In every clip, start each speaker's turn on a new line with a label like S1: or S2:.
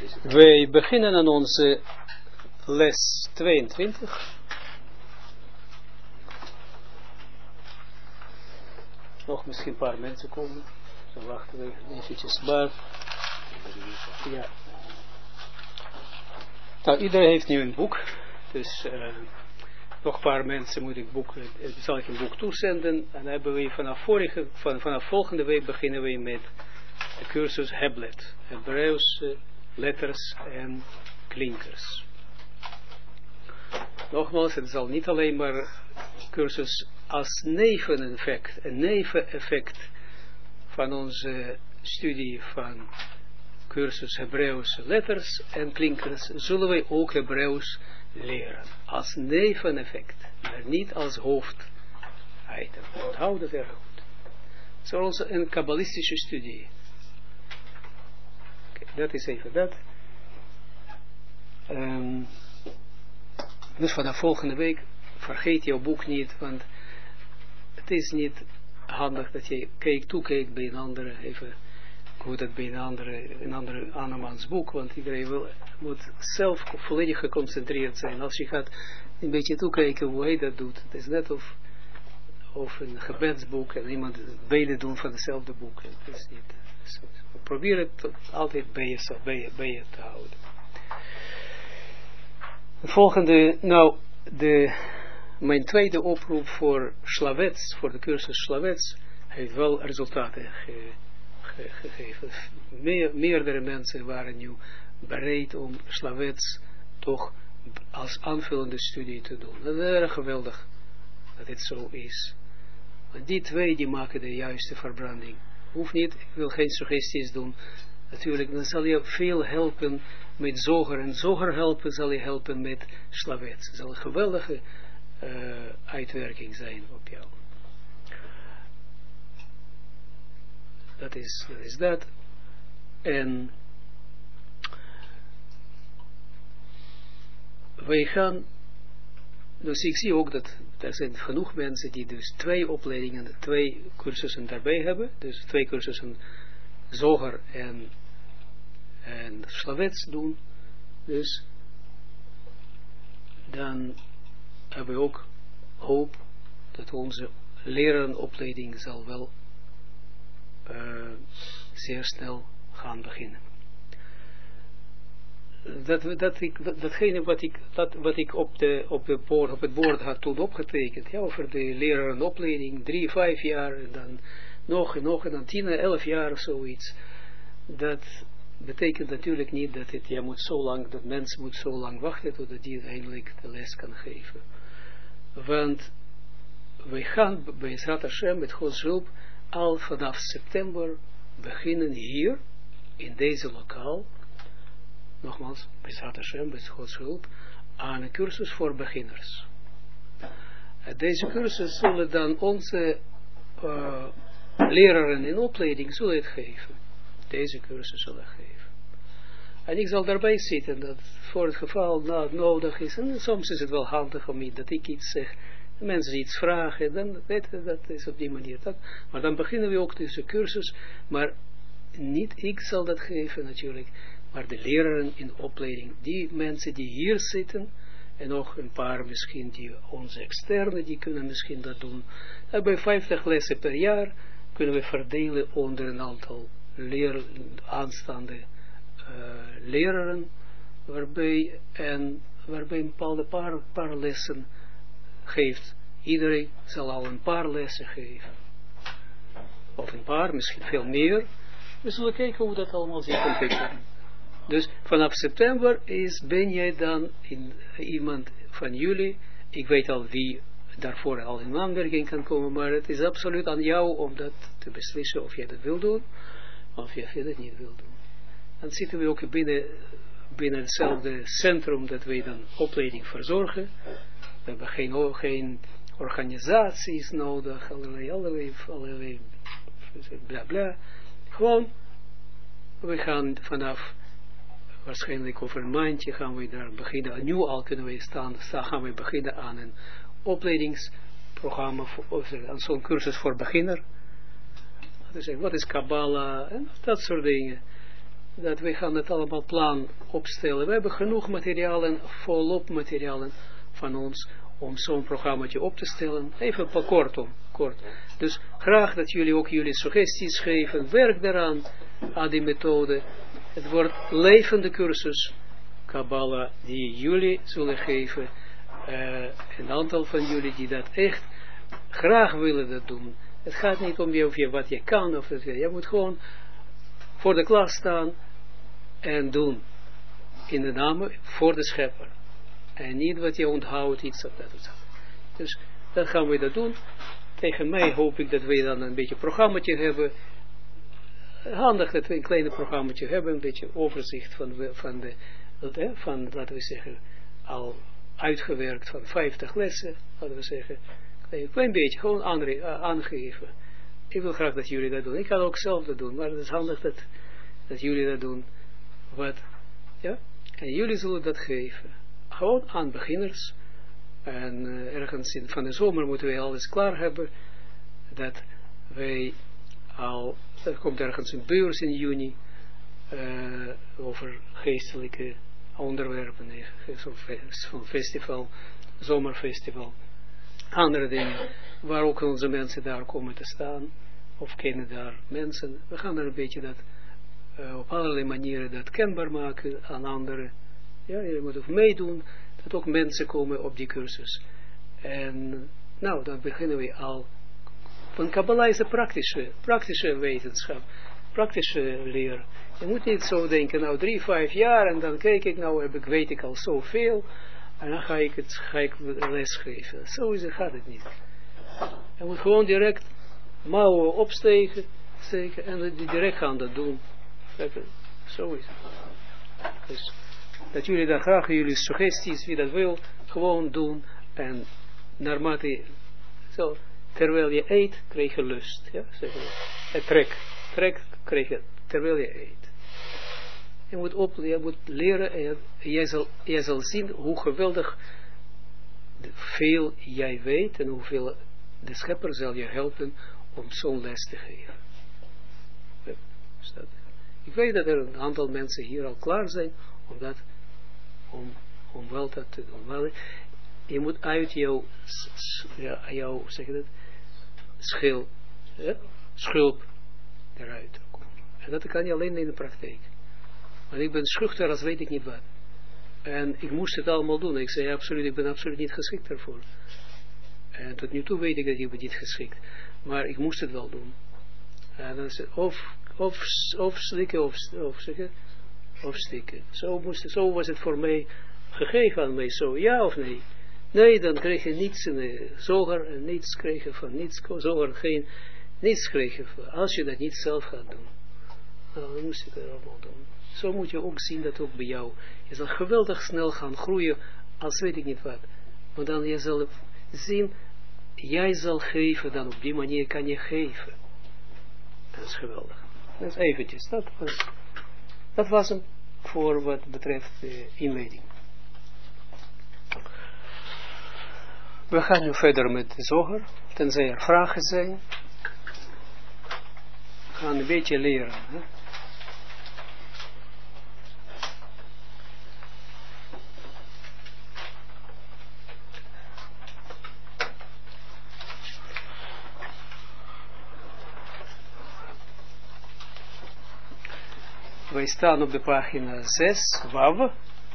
S1: Wij beginnen aan onze les 22. Nog misschien een paar mensen komen. Dan wachten we eventjes. Maar, ja. Nou, iedereen heeft nu een boek. Dus nog een paar mensen moet ik zal ik een boek toezenden. En dan hebben we vanaf volgende week beginnen we met de cursus Heblet. Hebreeuwse letters en klinkers. Nogmaals, het zal niet alleen maar cursus als neveneffect, een neveneffect van onze studie van cursus Hebreeuwse letters en klinkers, zullen wij ook Hebreeuws leren. Als neveneffect, maar niet als hoofditem. Onthoud het erg goed. Zoals een kabbalistische studie. Dat is even dat. Dus vanaf volgende week vergeet jouw boek niet, want het is niet handig dat je toekijkt bij een andere, even hoe dat bij een andere andermans boek, want iedereen moet zelf volledig geconcentreerd zijn. Als je gaat een beetje toekijken hoe hij dat doet, het is net of een gebedsboek en iemand beide doen van hetzelfde boek. Het is niet zo. Probeer het altijd bij je te houden. De volgende, nou, mijn tweede oproep voor Slavets, voor de cursus Slavets, heeft wel resultaten gegeven. Meerdere mensen waren nu bereid om Slavets toch als aanvullende studie te doen. Dat is erg geweldig dat het zo is. Want die twee die maken de juiste verbranding. Hoeft niet, ik wil geen suggesties doen. Natuurlijk, dan zal je veel helpen met Zoger. En Zoger zal je helpen met Slavets. Het zal een geweldige uitwerking zijn op jou. Dat is dat. En wij gaan, dus ik zie ook dat er zijn genoeg mensen die dus 2 opleidingen, 2 cursussen daarbij hebben. Dus 2 cursussen Zoger en Slavets doen. Dus dan hebben we ook hoop dat onze lerarenopleiding zal wel zeer snel gaan beginnen. Datgene wat ik op het bord had toen opgetekend, ja, over de lerarenopleiding, 3, 5 jaar, en dan nog en dan 10, 11 jaar of zoiets. Dat betekent natuurlijk niet dat dat mens moet zo lang wachten totdat die uiteindelijk de les kan geven. Want wij gaan bij Yisrat Hashem met Gods hulp al vanaf september beginnen hier, in deze lokaal, nogmaals, bij Yisrat Hashem met Gods hulp, aan een cursus voor beginners. Deze cursus zullen dan onze leraren in opleiding zullen het geven. Deze cursus zullen geven. En ik zal daarbij zitten, dat voor het geval nodig is, en soms is het wel handig om dat ik iets zeg, mensen iets vragen, dan weten dat is op die manier dat. Maar dan beginnen we ook deze cursus, maar niet ik zal dat geven natuurlijk, maar de leraren in opleiding, die mensen die hier zitten, en nog een paar misschien, die onze externe, die kunnen misschien dat doen. En bij 50 lessen per jaar kunnen we verdelen onder een aantal aanstaande leraren, waarbij een bepaalde paar lessen geeft. Iedereen zal al een paar lessen geven. Of een paar, misschien veel meer. We zullen kijken hoe dat allemaal zich ontwikkelt. Dus vanaf september ben jij dan iemand van jullie. Ik weet al wie daarvoor al in aanmerking kan komen, maar het is absoluut aan jou om dat te beslissen of jij dat wil doen, of jij dat niet wil doen. Dan zitten we ook binnen hetzelfde centrum dat wij dan opleiding verzorgen. We hebben geen organisaties nodig, allerlei bla bla. Gewoon, we gaan vanaf, waarschijnlijk over een maandje gaan we daar beginnen. Nu al kunnen we gaan we beginnen aan een opleidingsprogramma, aan zo'n cursus voor beginner. Dus wat is Kabbalah en dat soort dingen. dat we gaan het allemaal plan opstellen. We hebben genoeg materialen, volop materialen van ons, om zo'n programmaatje op te stellen. Even kort. Dus graag dat jullie ook jullie suggesties geven, werk daaraan, aan die methode. Het wordt levende cursus, Kabbalah, die jullie zullen geven. Een aantal van jullie die dat echt graag willen dat doen. Het gaat niet om je wat je kan, of je moet gewoon voor de klas staan en doen. In de naam voor de schepper. En niet wat je onthoudt, iets of dat. Dus dat gaan we dat doen. Tegen mij hoop ik dat we dan een beetje programmaatje hebben. Handig dat we een kleine programmaatje hebben. Een beetje overzicht van laten we zeggen, al uitgewerkt van 50 lessen. Laten we zeggen, een klein beetje, gewoon aangeven. Ik wil graag dat jullie dat doen. Ik kan ook zelf dat doen, maar het is handig dat jullie dat doen. Ja? En jullie zullen dat geven. Gewoon aan beginners. En ergens van de zomer moeten we alles klaar hebben. Dat wij er komt ergens een beurs in juni. Over geestelijke onderwerpen. Zo'n festival, zomerfestival. Andere dingen. Waar ook onze mensen daar komen te staan. Of kennen daar mensen. We gaan er een beetje dat op allerlei manieren dat kenbaar maken aan anderen. Ja, je moet ook meedoen. Dat ook mensen komen op die cursus. En nou, dan beginnen we al. Van Kabbalah is de praktische wetenschap. Praktische leer. Je moet niet zo denken, nou 3-5 jaar en dan kijk ik, nou weet ik al zoveel. En dan ga ik lesgeven. Zo gaat het niet. Je moet gewoon direct mouwen opsteken en direct gaan dat doen. Zo is het. Dus dat jullie dan graag jullie suggesties, wie dat wil, gewoon doen. En naarmate, zo, terwijl je eet, krijg je lust. Ja? Trek krijg je, terwijl je eet. Je moet leren en jij zal zien hoe geweldig veel jij weet en hoeveel de schepper zal je helpen om zo'n les te geven. Ik weet dat er een aantal mensen hier al klaar zijn om wel dat te doen. Maar je moet uit jouw zeg je dat, schulp eruit komen. En dat kan je alleen in de praktijk. Want ik ben schuchter als weet ik niet wat. En ik moest het allemaal doen. Ik zei absoluut, ik ben absoluut niet geschikt daarvoor. En tot nu toe weet ik dat ik ben niet geschikt. Maar ik moest het wel doen. En dan is het of slikken of stikken. Zo was het voor mij gegeven aan mij. Zo, ja of nee? Nee, dan kreeg je niets in de zoger en niets kreeg je van niets. Zoger niets kreeg je van, als je dat niet zelf gaat doen. Nou, dan moest je het allemaal doen. Zo moet je ook zien dat ook bij jou. Je zal geweldig snel gaan groeien als weet ik niet wat. Want dan je zal zien, jij zal geven, dan op die manier kan je geven. Dat is geweldig. Dat is eventjes. Dat was hem voor wat betreft de inleiding. We gaan nu verder met de zoger, tenzij er vragen zijn. We gaan een beetje leren. Hè? Wij staan op de pagina 6, Wav.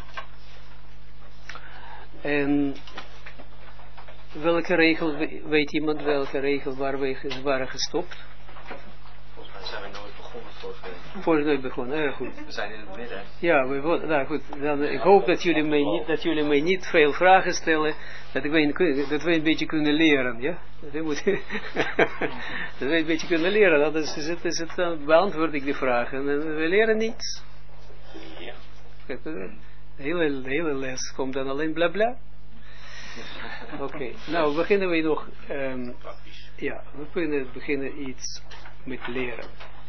S1: En welke regel, weet iemand welke regel waar we waren gestopt?
S2: Volgens mij zijn we nooit begonnen vorige week.
S1: Nooit begonnen, erg goed.
S2: We zijn in het midden.
S1: Ja, nou goed. Dan, ik hoop dat jullie mij niet veel vragen stellen, dat we een beetje kunnen leren, ja? Dat we een beetje kunnen leren, dan beantwoord ik de vragen en we leren niets.
S2: Ja.
S1: De hele les komt dan alleen bla bla. Oké, nou beginnen we nog, ja, we beginnen iets met leren.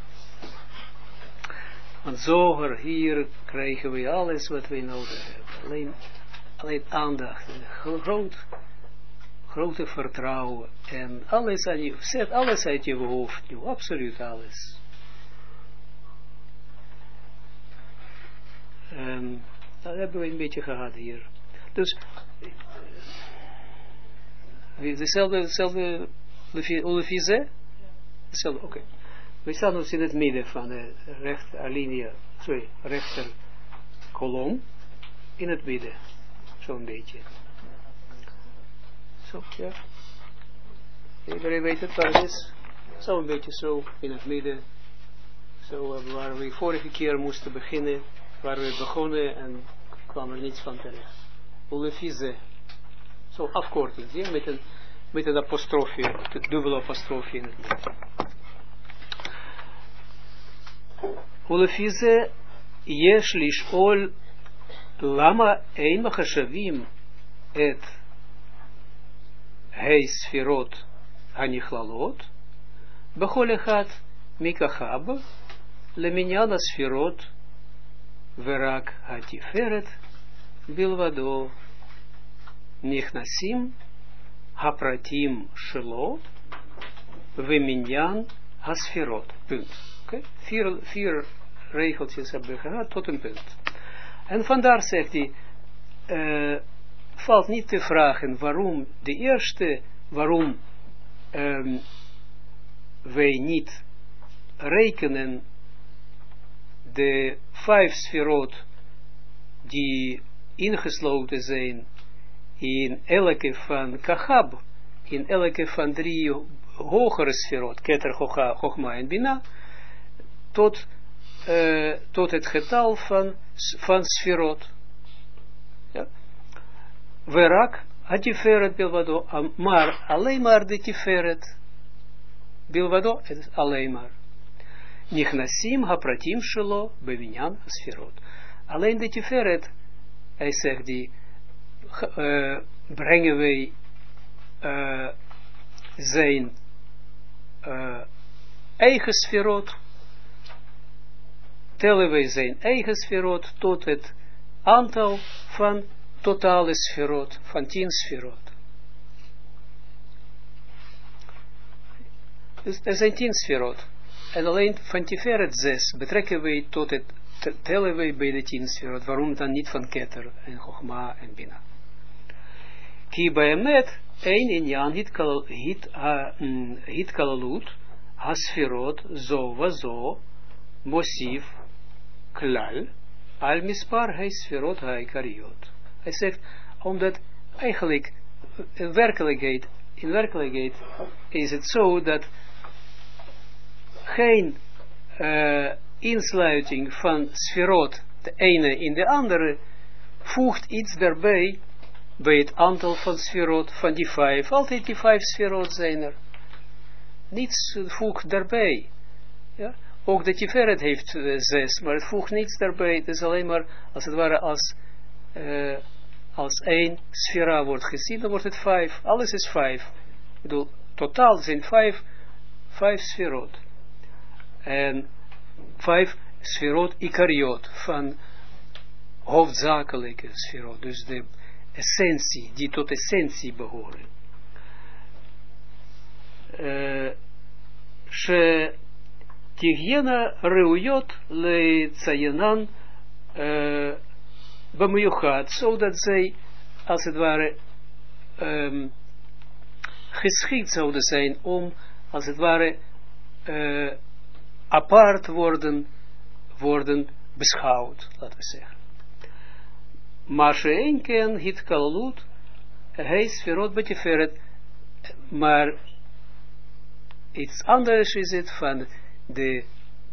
S1: Want zoger, hier krijgen we alles wat we nodig hebben. Alleen aandacht, grote vertrouwen en alles aan je, zet alles uit je hoofd nu, absoluut alles. Dat hebben we een beetje gehad hier. Dus, dezelfde Ulefize? Dezelfde, oké. We staan dus in het midden van de rechter kolom. In het midden. Zo'n beetje. Zo, ja. Iedereen weet het waar het is. Zo'n beetje zo, in het midden. Zo waar we vorige keer moesten beginnen. Waar we begonnen en kwam er niets van terecht. Ulefize. Zo afkorting, zie je? Met een apostrofje, de dubbele apostrofje in het midden. Ulefize yesh lishol lama ein machashavim et hei sfirot hanichlaalot bechol echad mikachab leminyan asfirot verak hatiferet bilvado nichnasim hapratim shelo veminyan asfirot. Punt. Okay? Vier regeltjes hebben we gehad tot een punt. En vandaar zegt hij, valt niet te vragen waarom de eerste, waarom wij niet rekenen de 5 sferot die ingesloten zijn in elke van Kachab, in elke van 3 hogere sferot, Keter, Chochma en Bina, tot het getal van sferot. Ja. Verak, Hatiferet Bilvado, maar alleen maar de Tiferet Bilvado, het is alleen maar. Nichnasim hapratim shelo bevinyan sferot. Alleen de Tiferet, hij zegt die, brengen wij zijn eigen sferot, tellen wij zijn eigen sferot tot het aantal van totale sferot, van 10 sferot. Dus er zijn 10 sferot. En alleen van Tiferet 6 betrekken wij tot het, tellen wij bij de 10 sferot. Waarom dan niet van Keter en Chochma en Bina? Ki baemet een inyan hitkalalut hasferot zo wa zo mosif klal al mispar hij sferot haikariot. Hij zegt, omdat eigenlijk in werkelijkheid is het zo dat geen insluiting van sferot, de ene in de andere, voegt iets daarbij, bij het aantal van sferot, van die 5, altijd die 5 sferot zijn er. Niets voegt daarbij. Ja? Ook de Tiferet heeft 6, maar het voegt niets daarbij. Het is alleen maar, als het ware, als 1 sfera wordt gezien, dan wordt het 5. Alles is 5. Ik bedoel, totaal zijn 5 sferot. En 5 sferot ikariot, van hoofdzakelijke sferot. Dus de essentie, die tot essentie behoren. Tigiena reuyot le tsayenan bemiyuchat, zodat zij, als het ware, geschikt zouden zijn om, als het ware, apart worden beschouwd, laten we zeggen. Maar ze een ken hit kalalut, hij sferot betiferet, maar iets anders is het van de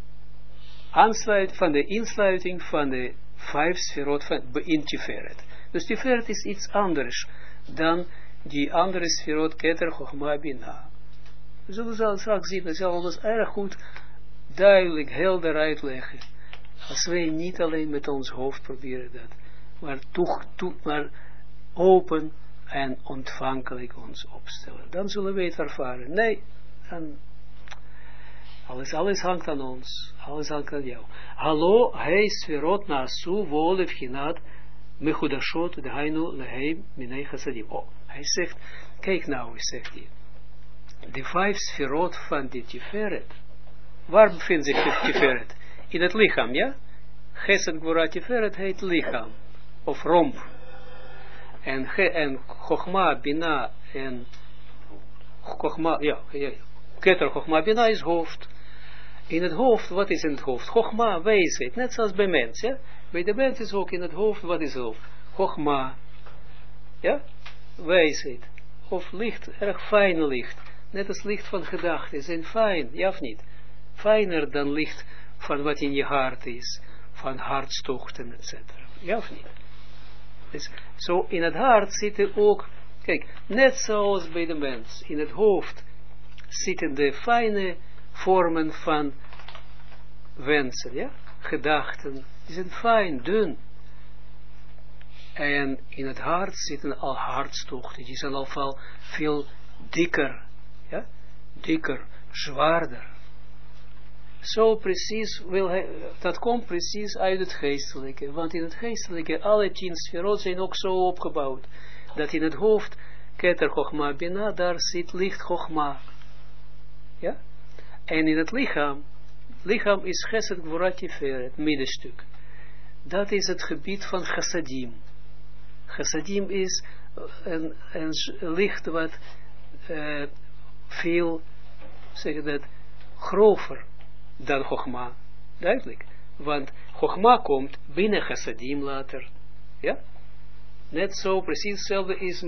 S1: insluiting van de 5 sferot in Tiferet. Dus Tiferet is iets anders dan die andere sferot Keter, Chochma, Bina. We zullen straks zien, dat zal ons erg goed, duidelijk, helder uitleggen. Als wij niet alleen met ons hoofd proberen dat, maar open en ontvankelijk ons opstellen. Dan zullen wij het ervaren. Nee, dan alles hangt aan ons. Alles hangt aan jou. Hallo, hij sferot nasu wolef hinat mechudashot de hainu leheim minei chassadim. Oh, hij zegt, kijk nou, zegt hij. De 5 sferot van de Tiferet. Waar bevindt zich de Tiferet? In het lichaam, ja? Chesed Gvura Tiferet heet lichaam, of romp. En Chochma, Bina en Chochma, Keter Chochma, Bina is hoofd. In het hoofd, wat is in het hoofd? Chochma, wijsheid, net zoals bij mens, ja. Bij de mens is ook in het hoofd, wat is het hoofd? Chochma, ja, wijsheid, of licht, erg fijn licht, net als licht van gedachten, zijn fijn, ja of niet? Fijner dan licht van wat in je hart is, van hartstochten, etc. Ja of niet? Dus zo in het hart zitten ook, kijk, net zoals bij de mens, in het hoofd zitten de fijne vormen van wensen, ja, gedachten, die zijn fijn, dun. En in het hart zitten al hartstochten, die zijn al veel dikker, ja, dikker, zwaarder. Zo precies dat komt precies uit het geestelijke, want in het geestelijke, alle 10 sferot zijn ook zo opgebouwd, dat in het hoofd, Keter Chochma Bina, daar zit licht Chochma, ja, en in het lichaam is Chesed Gvura Tiferet, het middenstuk, dat is het gebied van Chassadim. Chassadim is een licht wat veel, zeg dat, grover dan Chochma, duidelijk, want Chochma komt binnen Chassadim later, ja, net zo, precies hetzelfde is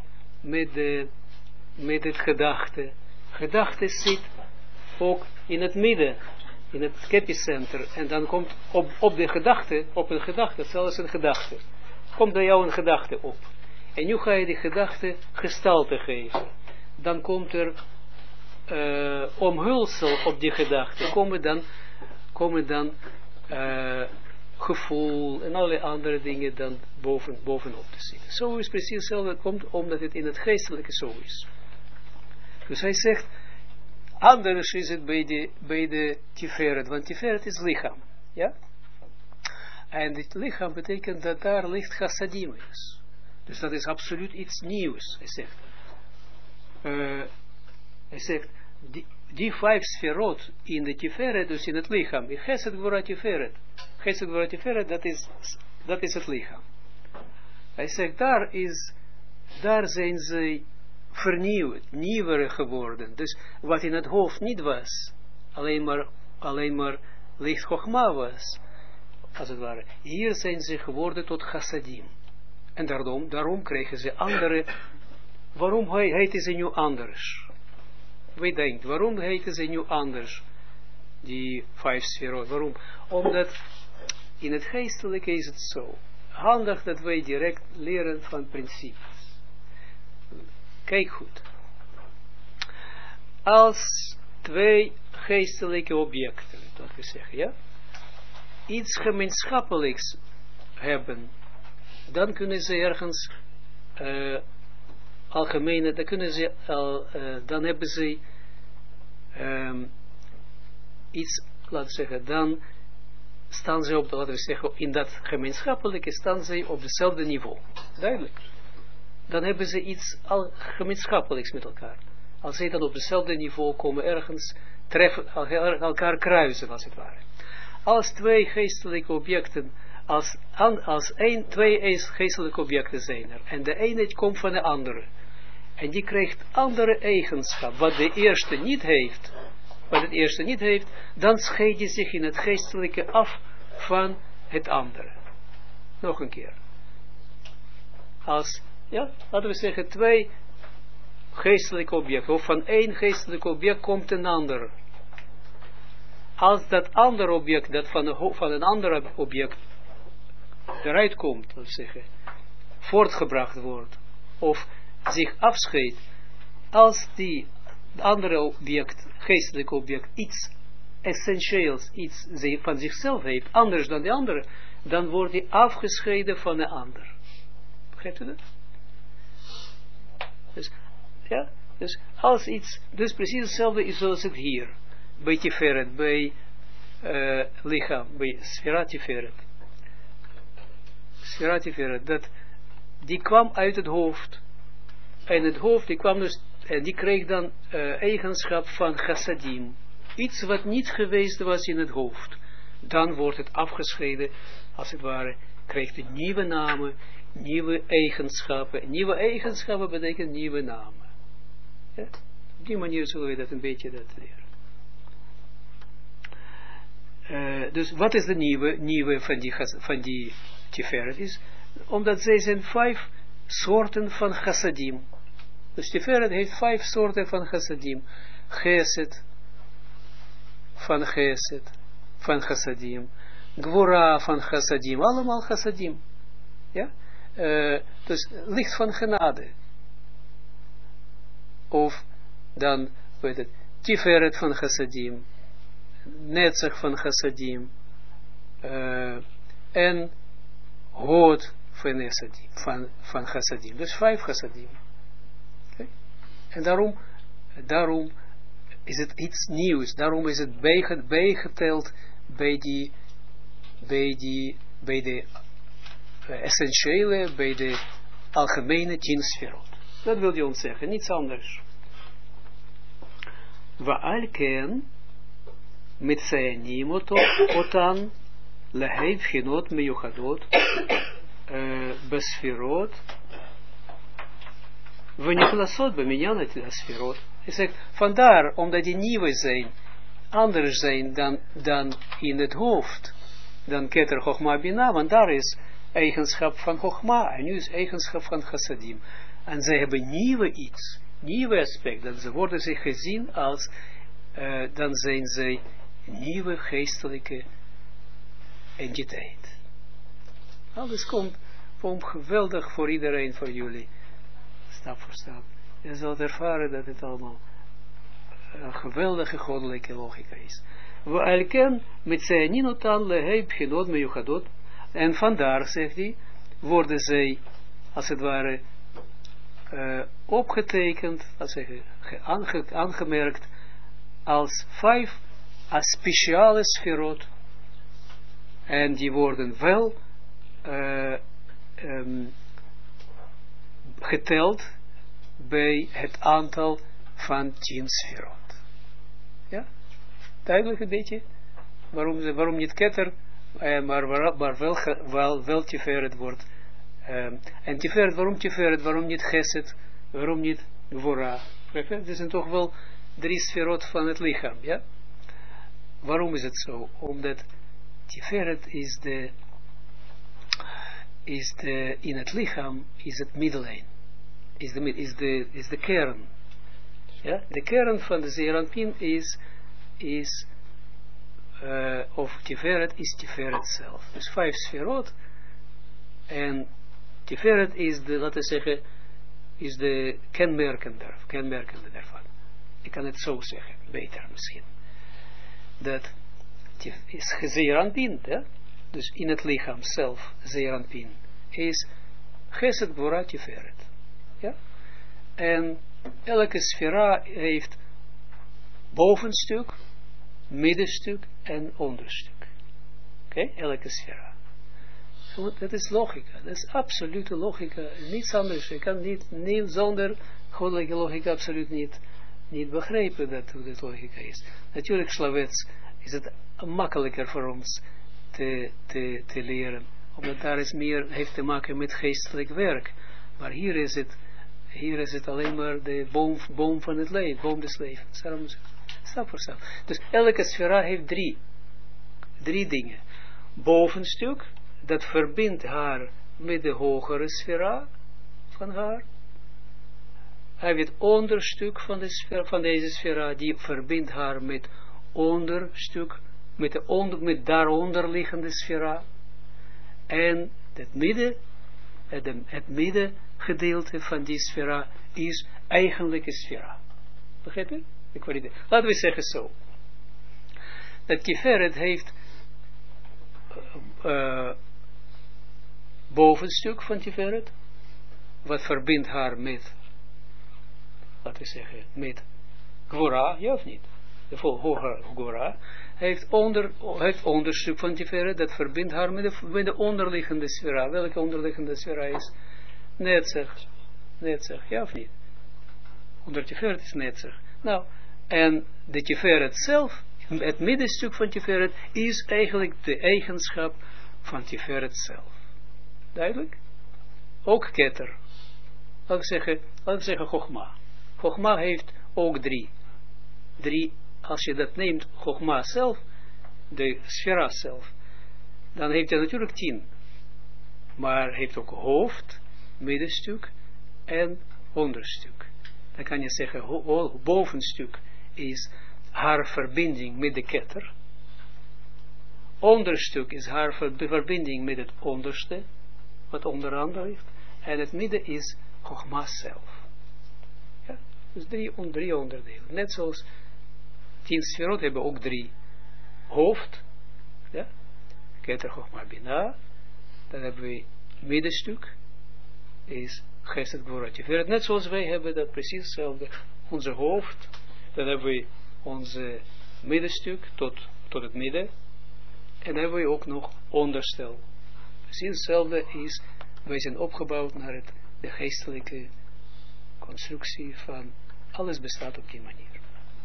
S1: met het gedachte. Gedachte zit ook in het midden, in het epicenter, en dan komt op een gedachte, zelfs een gedachte, komt bij jou een gedachte op, en nu ga je die gedachte gestalte geven, dan komt er omhulsel op die gedachte, komen dan gevoel en alle andere dingen dan bovenop te zitten. Zo is precies hetzelfde, komt omdat het in het geestelijke zo is. Dus hij zegt, anders is het bij de Tiferet, want Tiferet is lichaam, ja? En dit lichaam betekent dat daar licht chassadim is. Dus dat is absoluut iets nieuws, hij zegt, die 5 sferot in de Tiferet, dus in het lichaam, in Chesed Gvura Tiferet. Chesed Gvura Tiferet, dat is het lichaam. Hij zegt, daar zijn ze vernieuwd, nieuwer geworden. Dus wat in het hoofd niet was, alleen maar licht Chochma was, als het ware. Hier zijn ze geworden tot chassadim. En daarom kregen ze andere. Waarom heten ze nu anders? Wie denkt, waarom heten ze nu anders? Die 5 sferot. Waarom? Omdat in het geestelijke is het zo. Handig dat wij direct leren van principes. Kijk goed. Als 2 geestelijke objecten, dat we zeggen, ja, iets gemeenschappelijks hebben, dan kunnen ze ergens algemene, dan hebben ze iets, laten we zeggen, dan staan ze op, laten we zeggen, in dat gemeenschappelijke staan ze op hetzelfde niveau. Duidelijk. Dan hebben ze iets gemeenschappelijks met elkaar. Als ze dan op hetzelfde niveau komen, ergens treffen, elkaar kruisen, als het ware. Als 2 geestelijke objecten, als 2 geestelijke objecten zijn er, en de ene komt van de andere, en die krijgt andere eigenschap, wat de eerste niet heeft, dan scheidt hij zich in het geestelijke af van het andere. Nog een keer. Laten we zeggen 2 geestelijke objecten, of van 1 geestelijk object komt een ander. Als dat andere object, dat van een ander object eruit komt, laten we zeggen, voortgebracht wordt, of zich afscheidt, als die andere object, geestelijk object, iets essentieels, iets van zichzelf heeft, anders dan de andere, dan wordt hij afgescheiden van de ander. Begrijpt u dat? Dus als iets, dus precies hetzelfde is zoals het hier, bij Tiferet, bij lichaam, bij Sfera Tiferet. Sfera Tiferet, die kwam uit het hoofd. En het hoofd, die kwam dus, en die kreeg dan eigenschap van chassadim. Iets wat niet geweest was in het hoofd. dan wordt het afgescheiden, als het ware, krijgt een nieuwe namen, nieuwe eigenschappen. Nieuwe eigenschappen betekent nieuwe namen. Ja? Op die manier zullen we dat een beetje dat leren. Dus wat is de nieuwe van die Tiferet is? Omdat zij zijn 5 soorten van chassadim. Dus Tiferet heeft 5 soorten van chassadim. Chesed, van chassadim. Gwora van chassadim. Allemaal chassadim. Ja? Dus licht van genade. Of dan, weet het, Tiferet van chassadim. Netzach van chassadim. En Hod van chassadim. Dus 5 chassadim. Okay? En daarom is het iets nieuws. Daarom is het bijgeteld bij de essentiële, bij de algemene 10 sferot. Dat wil je ons zeggen, niets anders. Wa'alken mitzayanim otan lahei bchinot meyuchadot besferot v'nichlasot b'minyan asferot. Hij zegt, vandaar, omdat die nieuwe zijn, anders zijn dan in het hoofd, dan Keter Chochma Bina, want daar is eigenschap van Chochma, en nu is eigenschap van Chassadim. En zij hebben nieuwe aspect, dat ze worden zich gezien als, dan zijn zij nieuwe geestelijke entiteit. Alles komt geweldig voor iedereen, voor jullie, stap voor stap. Je zult ervaren dat het allemaal een geweldige goddelijke logica is. We alken met zijn ninotan lehei bchinot meyuchadot. En vandaar, zegt hij, worden zij, als het ware, opgetekend, aangemerkt, als 5 speciale sferot. En die worden wel geteld bij het aantal van 10 sferot. Ja? Duidelijk een beetje? Waarom niet Keter, maar wel Tiferet wordt. En Tiferet, waarom Tiferet? Waarom niet Chesed? Waarom niet Gwora? Er zijn toch wel 3 sferot van het lichaam, ja? Waarom is het zo? Omdat Tiferet in het lichaam is het middellijn. Is de kern. Ja? De kern van de Zeranpin of Tiferet is Tiferet zelf. Dus 5 sferot. En Tiferet is de, laten we zeggen, is de kenmerkende daarvan. Ik kan het zo zeggen, beter misschien. Dat is Zeranpin, ja? Dus in het lichaam zelf, Zeranpin, is Chesed Gwora Tiferet. Ja? En elke sfera heeft bovenstuk, middenstuk en onderstuk. Oké? Elke sfera. Dat is logica. Dat is absolute logica. Niets anders. Je kan niet zonder goddelijke logica absoluut niet begrijpen dat dit logica is. Natuurlijk, Slavets, is het makkelijker voor ons te leren. Omdat daar is meer, heeft te maken met geestelijk werk. Maar hier is het alleen maar de boom van het leven, boom des levens. Stap voor stap. Dus elke sfera heeft drie dingen. Bovenstuk, dat verbindt haar met de hogere sfera van haar. Hij heeft het onderstuk van deze sfera, die verbindt haar met onderstuk, met daaronder liggende sfera. En het middengedeelte van die sfera is eigenlijke sfera. Begrijp je? Laten we zeggen zo. Dat Tiferet heeft bovenstuk van Tiferet, wat verbindt haar met, laten we zeggen, met Gwora, ja of niet? De hoger Gwora heeft onderstuk van Tiferet, dat verbindt haar met de onderliggende sfera. Welke onderliggende sfera is? Netzach, ja of niet? Onder Tiferet is Netzach. Nou, en de Tiferet zelf het middenstuk van Tiferet is eigenlijk de eigenschap van Tiferet zelf. Duidelijk? Ook Keter. Laat ik zeggen Chogma. Chogma heeft ook drie, als je dat neemt, Chogma zelf, de sfera zelf, dan heeft hij natuurlijk 10. Maar heeft ook hoofd, middenstuk en onderstuk. Dan kan je zeggen, bovenstuk is haar verbinding met de Keter. Onderstuk is haar verbinding met het onderste, wat onderaan ligt. En het midden is Chogma zelf. Ja? Dus drie onderdelen. Net zoals 10 sferot hebben ook 3 hoofd. Ja? Keter, Chogma, Bina. Dan hebben we middenstuk. Is Chesed, Gvura, Tiferet. Net zoals wij hebben dat precies hetzelfde. Onze hoofd. Dan hebben we onze middenstuk tot het midden. En dan hebben we ook nog onderstel. Precies hetzelfde is, wij zijn opgebouwd naar de geestelijke constructie van, alles bestaat op die manier.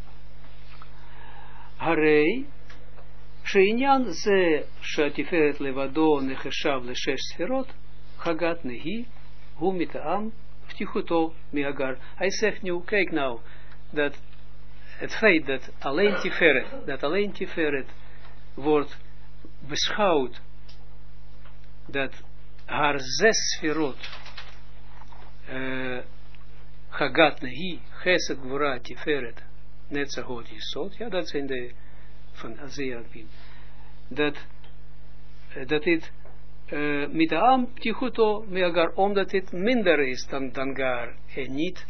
S1: Harei, she'inyan ze she'atiferet levado necheshav leshesh sferot, chagat nehi, hu mita'am, ptichuto mi'agar. Hij zegt nu, kijk nou, dat het feit dat alleen Tiferet wordt beschouwd, dat haar 6 sferot, Chagat Nehi, Chesed, Gvura, Tiferet, Netzachot, Yesod, ja, dat zijn de van Azeranpin, dat dit Mitaam Tichuto Meagar, omdat het minder is dan Gar, en niet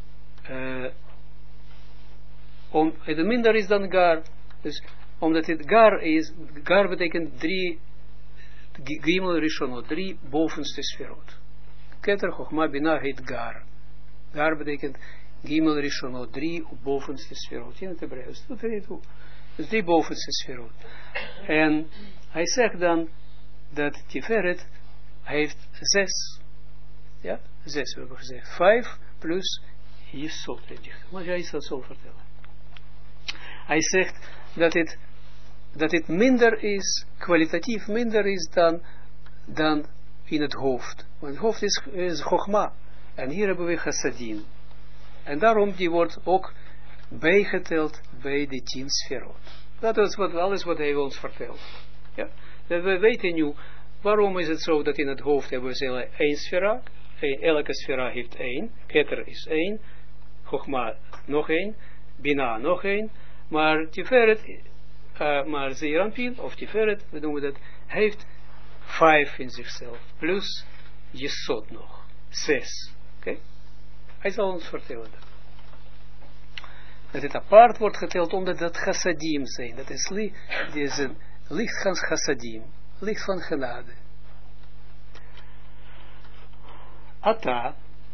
S1: het minder is dan Gar, dus omdat het Gar is, Gar betekent 3 Gimel Rishonot, 3 bovenste sferot. Keter, Chogma, Bina heet Gar. Gar betekent Gimel Rishonot, 3 bovenste sferot. In het Hebreeuws. Dus 3 bovenste sferot. En hij zegt dan dat Tiferet heeft 6. Ja, 6 hebben we gezegd. 5 plus Yesod. Maar jij is dat zo vertellen. Hij zegt dat het minder is, kwalitatief minder is dan in het hoofd. Want het hoofd is Chogma. En hier hebben we Chassadim. En daarom die wordt ook bijgeteld bij de 10 sferot. Dat is alles wat hij ons vertelt. Ja? Dat we weten nu, waarom is het zo dat in het hoofd hebben we 1 sfera. Elke sfera heeft 1. Keter is 1. Chogma nog 1. Bina nog 1. Maar Tiferet, maar Zeeranpin, of Tiferet, we noemen dat, heeft 5 in zichzelf. Plus Yesod nog. 6. Oké? Hij zal ons vertellen dat. Dat het apart wordt geteld omdat dat chassadim zijn. Dat is een licht van chassadim. Licht van genade. Ata.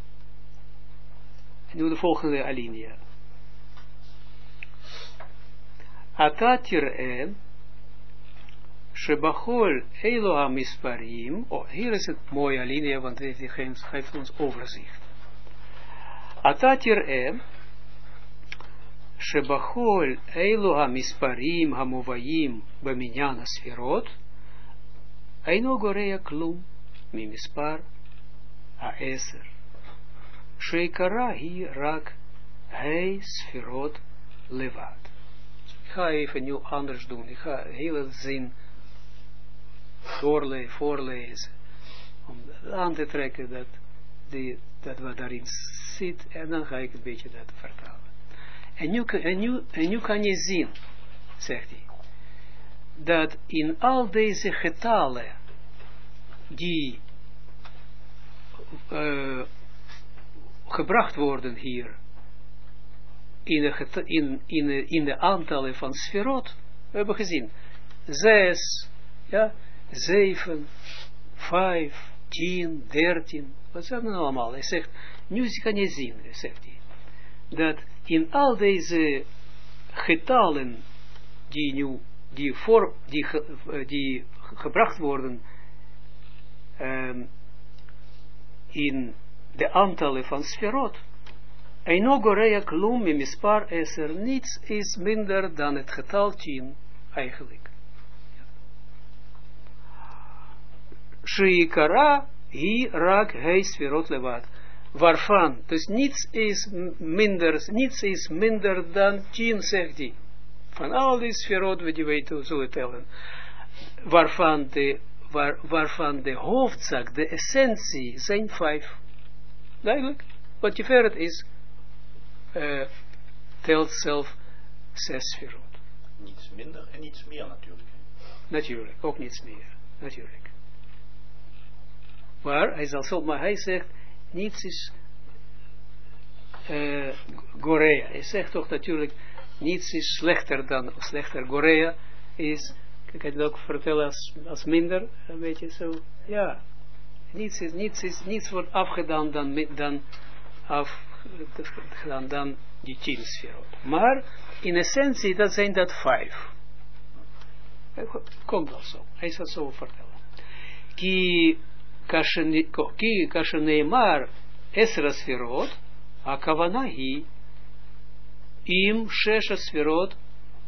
S1: En nu de volgende alinea. Ata tir'en. Shebachol Eloham Isparim. Oh, hier is het mooie alinea, want het geeft ons overzicht. Ata tir'en. Shebachol Eloham Isparim Hamuvayim Baminyan Asferot. Eino Gorea Klum Mimispar Aeser. Sheikara hi rak Hei Sferot Levat. Ik ga even nu anders doen. Ik ga hele zin voorlezen. Om aan te trekken dat wat daarin zit. En dan ga ik een beetje dat vertalen. En nu kan je zien, zegt hij, dat in al deze getallen die gebracht worden hier, in de aantallen van sferot, we hebben gezien, 6, ja, 7, 5, 10, 13, wat zijn dat allemaal? Hij zegt, nu kan je zien, zegt hij, dat in al deze getallen die gebracht worden in de aantallen van sferot, Eino gorea klum mispar eser, niets is minder dan het getal 10, eigenlijk. Shikara, hi rak hei sferot levat. Waarvan, dus niets is minder dan 10, zegt hij. Van al die sferot, die wij zullen tellen. Waarvan de hoofdzak, de essentie, zijn 5. Duidelijk? Wat Tiferet is, telt zelf 6 sferot.
S3: Niets minder en niets meer natuurlijk.
S1: Natuurlijk, ook niets meer. Natuurlijk. Maar hij zegt, niets is Gorea. Hij zegt toch natuurlijk, niets is slechter. Gorea is, ik kan het ook vertellen als minder, een beetje zo, ja. Niets wordt afgedaan dan die 10 sferot. Maar in essentie, dat zijn dat 5. Komt wel zo. Hij zal zo vertellen. Ki kasheneemar esra sferot, akavana hi, im shesha sferot,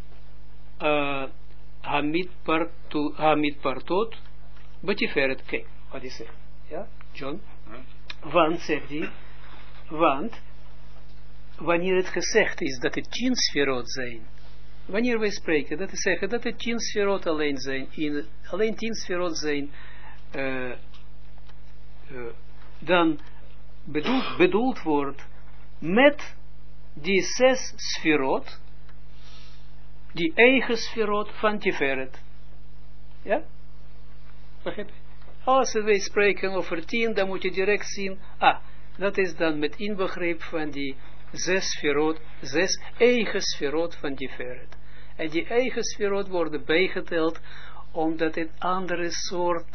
S1: hamid partot, betiferet. Kijk, wat hij zegt. Ja, John? Want, zegt hij, wanneer het gezegd is dat het 10 sferot zijn, wanneer wij spreken, dat is zeggen dat het 10 sferot alleen zijn, alleen 10 sferot zijn, dan bedoeld wordt met die 6 sferot, die eigen sferot van Tiferet. Ja? Begrijp je? Als wij spreken over 10, dan moet je direct zien, dat is dan met inbegrip van die 6 sferot, 6 eigen sferot van Tiferet. En die eigen sferot worden bijgeteld, omdat het andere soort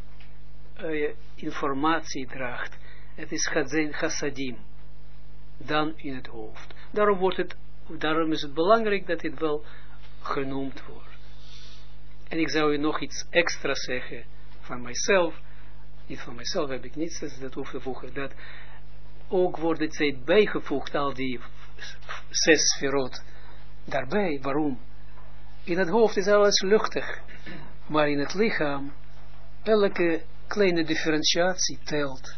S1: informatie draagt. Het is chassadim, dan in het hoofd. Daarom is het belangrijk dat het wel genoemd wordt. En ik zou je nog iets extra zeggen van mijzelf. Niet van mijzelf heb ik niets dat hoef te voegen. Dat ook wordt het bijgevoegd, al die 6 sferot daarbij. Waarom? In het hoofd is alles luchtig. Maar in het lichaam, elke kleine differentiatie telt.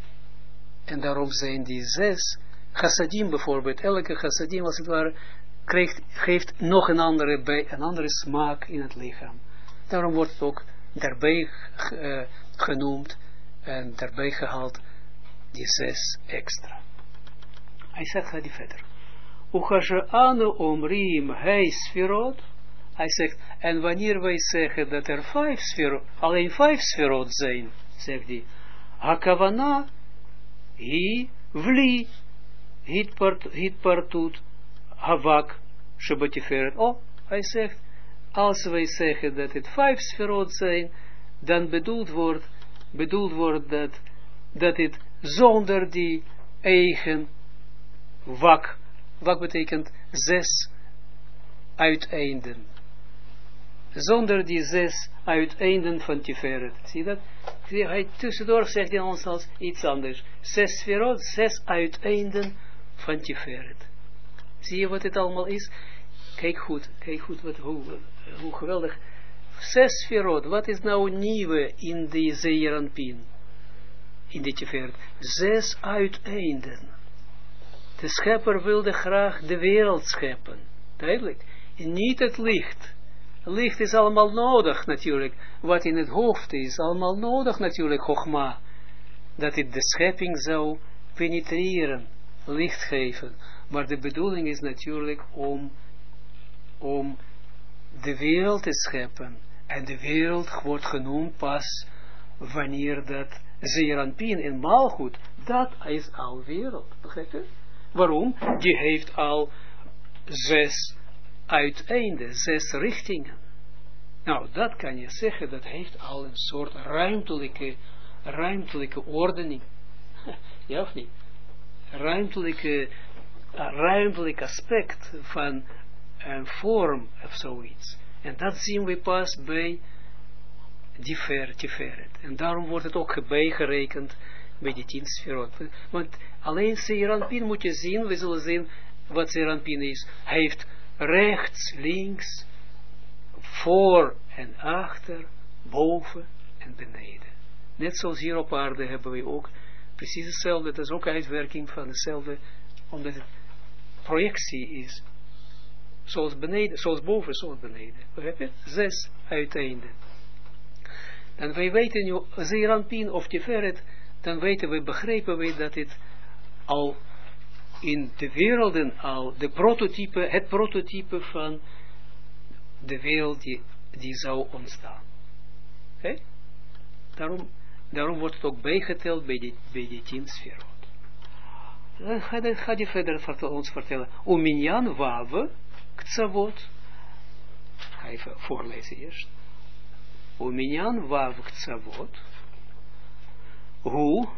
S1: En daarom zijn die 6 chassadim bijvoorbeeld, elke chassadim als het ware, geeft nog een andere smaak in het lichaam. Daarom wordt het ook daarbij genoemd en daarbij gehaald die 6 extra. Hij zegt, gaat die verder. Uchashe'anu omrim hei sferot. Hij zegt, en wanneer wij zeggen dat er 5 sferot, alleen 5 sferot zijn, zegt hij, hakavana hi vli hitpartut havak shebatiferet. Hij zegt, als wij zeggen dat het 5 sferot zijn, dan bedoeld wordt dat het zonder die eigen wak betekent 6 uiteinden. Zonder die 6 uiteinden van Tiferet. Zie dat? Hij tussendoor zegt hij ons als iets anders. 6 sferot, 6 uiteinden van Tiferet. Zie je wat het allemaal is? Kijk goed hoe geweldig. 6 sferot, wat is nou nieuwe in die Zeir Anpin? In die Tiferet. 6 uiteinden. De schepper wilde graag de wereld scheppen. Duidelijk. En niet het licht. Licht is allemaal nodig natuurlijk. Wat in het hoofd is, allemaal nodig natuurlijk, Chogma. Dat het de schepping zou penetreren, licht geven. Maar de bedoeling is natuurlijk om de wereld te scheppen. En de wereld wordt genoemd pas wanneer dat Zeir Anpin en Malchut, dat is al wereld. Begrijp je? Waarom? Die heeft al 6 uiteinden, 6 richtingen. Nou, dat kan je zeggen, dat heeft al een soort ruimtelijke ordening. Ja of niet? Ruimtelijk aspect van een vorm of zoiets. En dat zien we pas bij Tiferet. En daarom wordt het ook bijgerekend bij die 10 sferot. Want alleen Zeeranpin moet je zien, we zullen zien wat Zeeranpin is. Hij heeft rechts, links, voor en achter, boven en beneden. Net zoals hier op aarde hebben we ook precies hetzelfde. Dat is ook uitwerking van hetzelfde, omdat het projectie is. Zoals beneden, zoals boven, zoals beneden. Begrijp je? 6 uiteinden. En wij weten nu, Zeeranpin of Tiferet, dan weten we, begrijpen we dat het al in de werelden al, het prototype van de wereld die zou ontstaan. Oké? Daarom wordt het ook bijgeteld bij die 10 sferot. Dan gaat hij verder ons vertellen. Uminyan wawe ktsavot. Ga even voorlezen eerst. Uminyan wawe ktsavot. Hu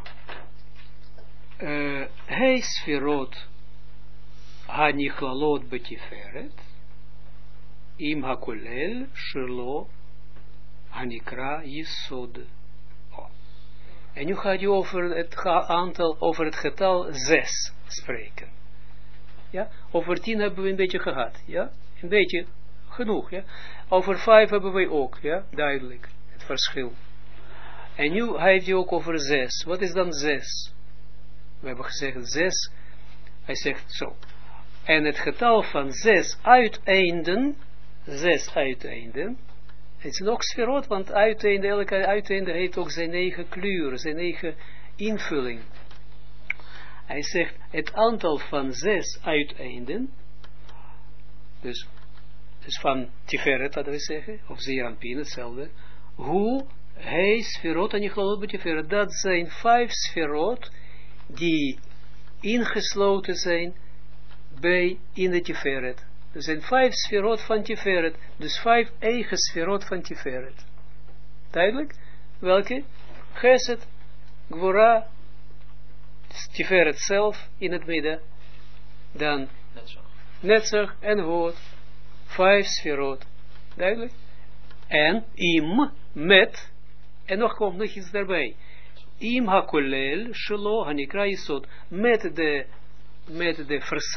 S1: hij sferot haniclalot betiferet. Im hakolel shelo hanikra yesod. En nu gaat hij over het getal 6 spreken. Ja? Over 10 hebben we een beetje gehad. Ja? Een beetje genoeg. Ja? Over 5 hebben we ook. Ja? Duidelijk. Het verschil. En nu heeft hij ook over 6. Wat is dan 6? We hebben gezegd 6. Hij zegt zo. En het getal van 6 uiteinden. 6 uiteinden. Het is ook sferot, want elke uiteinde heeft ook zijn eigen kleur, zijn eigen invulling. Hij zegt, het aantal van 6 uiteinden, dus van Tiferet, dat we zeggen, of Zeeranpin, hetzelfde, hoe hij sferot en Nichlolot betiferet, dat zijn 5 sferot, die ingesloten zijn in de Tiferet. Er zijn 5 sferot van Tiferet, dus 5 eigen sferot van Tiferet. Duidelijk? Welke? Chesed, Gvora, Tiferet zelf in het midden, dan Netzach en Woord, 5 sferot. Duidelijk? En im, met, en nog komt nog iets daarbij. Im hakolel, shelo, hanikra yesod, met de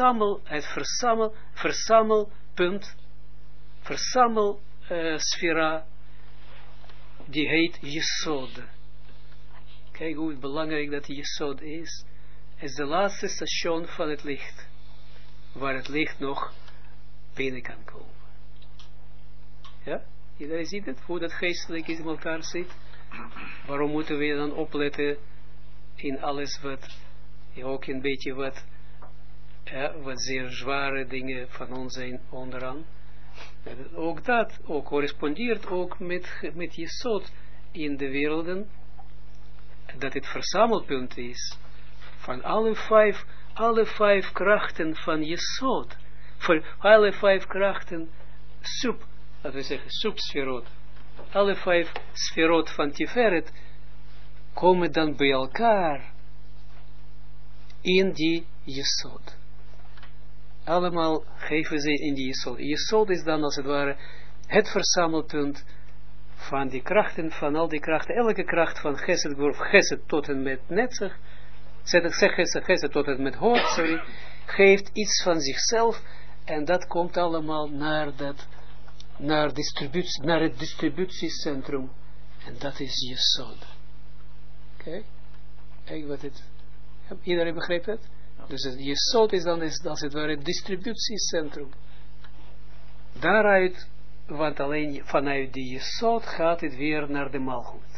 S1: verzamelpunt, sfera, die heet Yesod. Kijk hoe belangrijk dat Yesod is. Het is de laatste station van het licht, waar het licht nog binnen kan komen. Ja? Iedereen ziet het? Hoe dat geestelijk in elkaar zit? Waarom moeten we dan opletten in alles wat, ook een beetje wat zeer zware dingen van ons zijn onderaan. Ook dat correspondeert ook met Yesod in de werelden, dat het verzamelpunt is van alle vijf krachten van Yesod, voor alle 5 krachten laten we zeggen subsferot, alle 5 sferot van Tiferet komen dan bij elkaar in die Yesod. Allemaal geven ze in die Yesod. Yesod is dan als het ware het verzamelpunt van die krachten, van al die krachten. Elke kracht van Gesed tot en met Netzach, Gesed tot en met Hoort, geeft iets van zichzelf en dat komt allemaal naar het distributiecentrum en dat is Yesod. Oké? Kijk wat het... Iedereen begrijpt het? Dus het Yesod is dan als het ware het distributiecentrum. Daaruit, want alleen vanuit die Yesod gaat het weer naar de Malchut.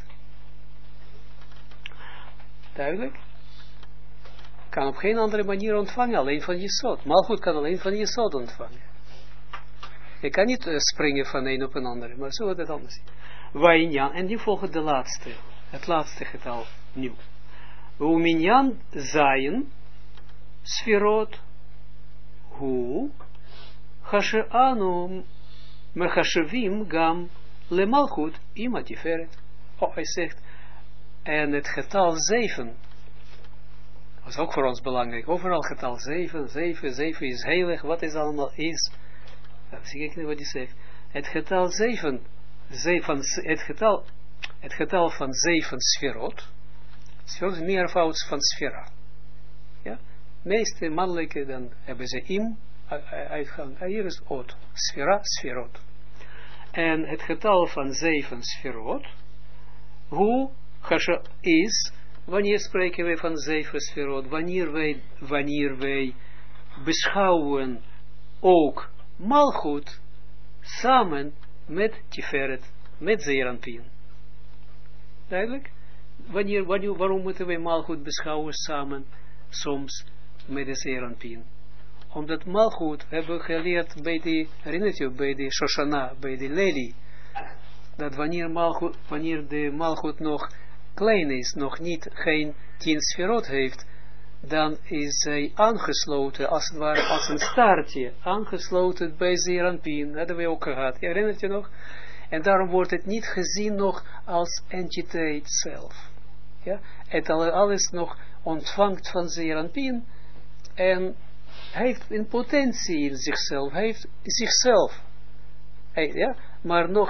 S1: Duidelijk? Kan op geen andere manier ontvangen, alleen van Yesod. Malchut kan alleen van Yesod ontvangen. Je kan niet springen van een op een andere, maar zullen we dat anders zien. Wainyan, en die volgt het laatste getal nu. Uminyan zayin sferot hu hashe'anu mechashevim gam lemalchut ima tiferet. Hij zegt, en het getal 7, dat is ook voor ons belangrijk, overal getal 7 is heilig, wat is allemaal is. Zie ik niet wat hij zegt. Het getal 7, het getal van 7 sferot, Sferot is meervoud van sfera. Ja? Meeste mannelijke, dan hebben ze im, uitgang. Hier is ot. Sfera, sferot. En het getal van 7 sferot, hoe is, wanneer spreken we van 7 sferot, wanneer wij beschouwen ook Malchut samen met Tiferet, met Zeeranpien. Duidelijk? Waarom moeten wij Malchut beschouwen samen, soms met de Zeeranpien? Omdat Malchut hebben we geleerd bij de, herinnert je, bij de Shoshana, bij de Leli, dat wanneer de Malchut nog klein is, nog niet geen 10 sferot heeft, dan is zij aangesloten, als het ware, als een staartje, aangesloten bij Zeeranpien. Dat hebben we ook gehad. Herinnert je nog? En daarom wordt het niet gezien nog als entiteit zelf. Ja? Het alles nog ontvangt van Zeeranpien en heeft een potentie in zichzelf, heeft zichzelf, ja? Maar nog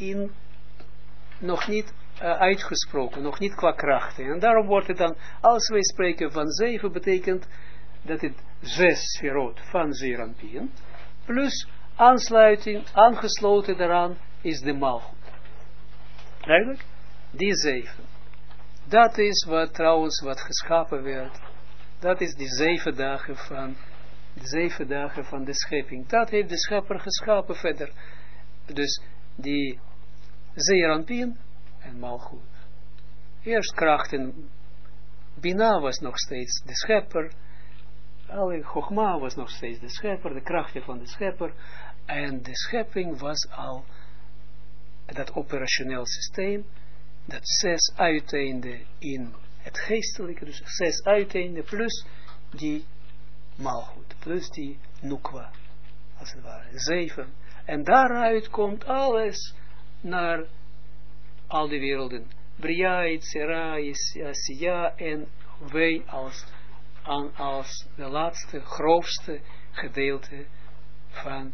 S1: niet uitgesproken, nog niet qua krachten. En daarom wordt het dan, als wij spreken van 7, betekent dat het 6 sferot van Zeeranpien, plus aansluiting, aangesloten daaraan, is de Malchut. Eigenlijk, die 7. Dat is wat trouwens, wat geschapen werd. Dat is die 7 dagen van de schepping. Dat heeft de schepper geschapen verder. Dus die Zeeranpien en Malchut. Eerst krachten, Bina was nog steeds de schepper, alle Chogma was nog steeds de schepper, de krachten van de schepper, en de schepping was al dat operationeel systeem, dat 6 uiteinden in het geestelijke, dus 6 uiteinden plus die Malchut, plus die Nukwa, als het ware, 7. En daaruit komt alles naar al die werelden. Bria, Yitzera, Asiya en wij als de laatste, grootste gedeelte van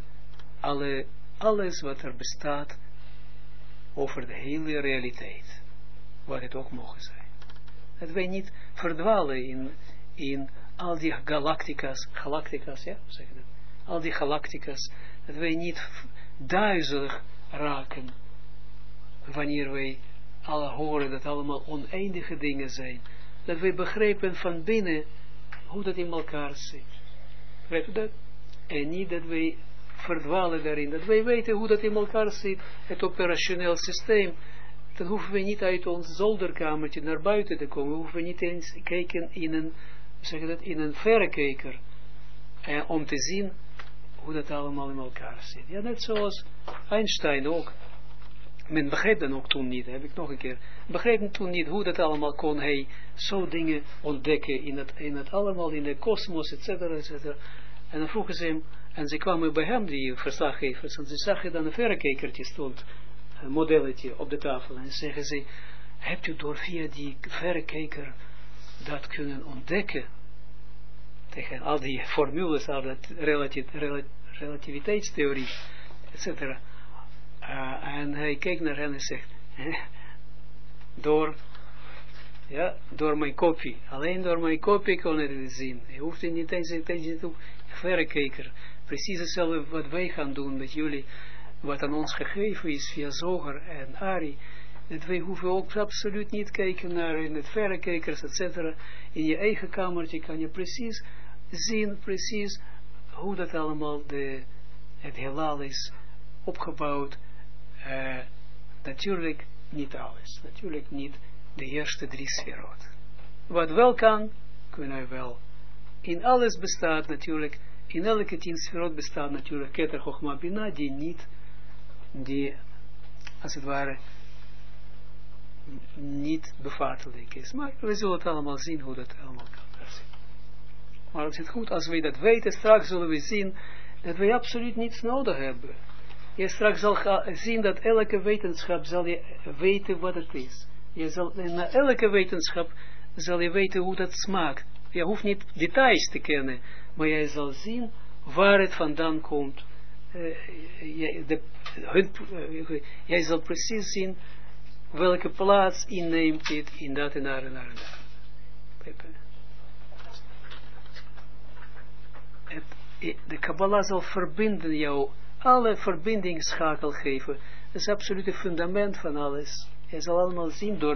S1: alles wat er bestaat over de hele realiteit. Wat het ook mogen zijn. Dat wij niet verdwalen in al die galactica's, ja, zeg je dat? Al die galactica's, dat wij niet duizelig raken wanneer wij alle horen dat allemaal oneindige dingen zijn. Dat wij begrijpen van binnen hoe dat in elkaar zit. Weet je dat? En niet dat wij verdwalen daarin. Dat wij weten hoe dat in elkaar zit. Het operationeel systeem. Dan hoeven we niet uit ons zolderkamertje naar buiten te komen. Hoeven we niet eens kijken in een verrekijker. Om te zien hoe dat allemaal in elkaar zit. Ja, net zoals Einstein ook. Men begreep dan ook toen niet, heb ik nog een keer, begreep toen niet hoe dat allemaal kon hij zo dingen ontdekken in het allemaal, in de kosmos, et cetera, et cetera. En dan vroegen ze hem, en ze kwamen bij hem, die verslaggevers, en ze zagen dan een verrekijkertje stond, een modelletje op de tafel, en zeggen ze, hebt u door via die verrekijker dat kunnen ontdekken? Tegen al die formules, al dat relativiteitstheorie, et cetera. En hij keek naar hen en zegt, door mijn kopie, alleen door mijn kopie kon hij het zien. Je hoeft niet eens een verrekijker. Precies hetzelfde wat wij gaan doen met jullie, wat aan ons gegeven is via Zoger en Ari. Dat wij hoeven ook absoluut niet kijken naar in het verrekijkers, etc. In je eigen kamertje kan je precies zien, precies hoe dat allemaal het heelal is opgebouwd. Natuurlijk niet alles. Natuurlijk niet de eerste 3 sferot. Wat wel kan, kunnen we wel. In alles bestaat natuurlijk, in elke 10 sferot bestaat natuurlijk Keter Chochma Bina, die als het ware niet bevattelijk is. Maar we zullen het allemaal zien hoe dat allemaal kan. Maar het is goed als we dat weten, straks zullen we zien dat we absoluut niets nodig hebben. Je straks zal zien dat elke wetenschap zal je weten wat het is. Je zal, na elke wetenschap zal je weten hoe dat smaakt. Je hoeft niet details te kennen, maar jij zal zien waar het vandaan komt. Jij zal precies zien welke plaats inneemt dit in dat en daar en daar en daar. De Kabbalah zal verbinden jou, alle verbindingsschakel geven. Dat is het absolute fundament van alles. Je zal allemaal zien door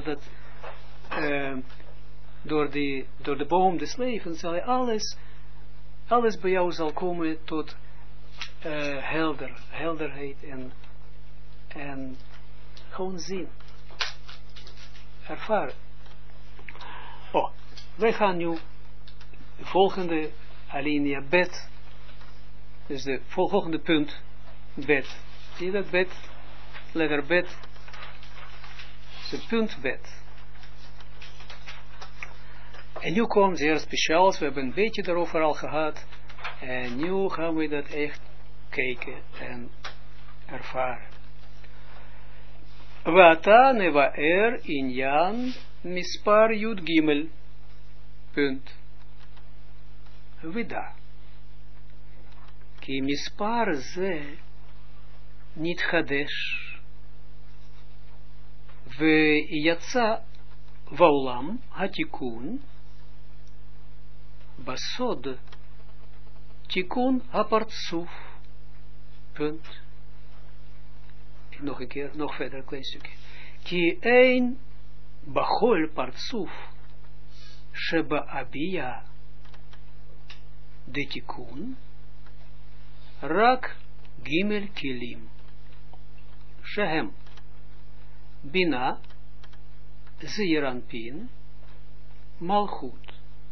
S1: de boom des levens, zal je alles bij jou zal komen tot helderheid en gewoon zien. Ervaren. Wij gaan nu de volgende alinea bet. Dus de volgende punt, bet. Zie je dat bet? Letter bet. De punt bet. En nu komt zeer speciaals, we hebben een beetje daarover al gehad. En nu gaan we dat echt kijken en ervaren. Vata nevaer inyan mispar yud gimel. Punt. Vida. Ki mispar ze niet chadesh. Ve yatsa vaulam hatikun. Basod. Tikun hapartsuf. Punt. Nog een keer, nog verder, een klein stukje. Ki ein bachol partsuf. Sheba abia. De tikun. Rak gimel kilim. Shehem. Bina. Zeeranpin. Malchut.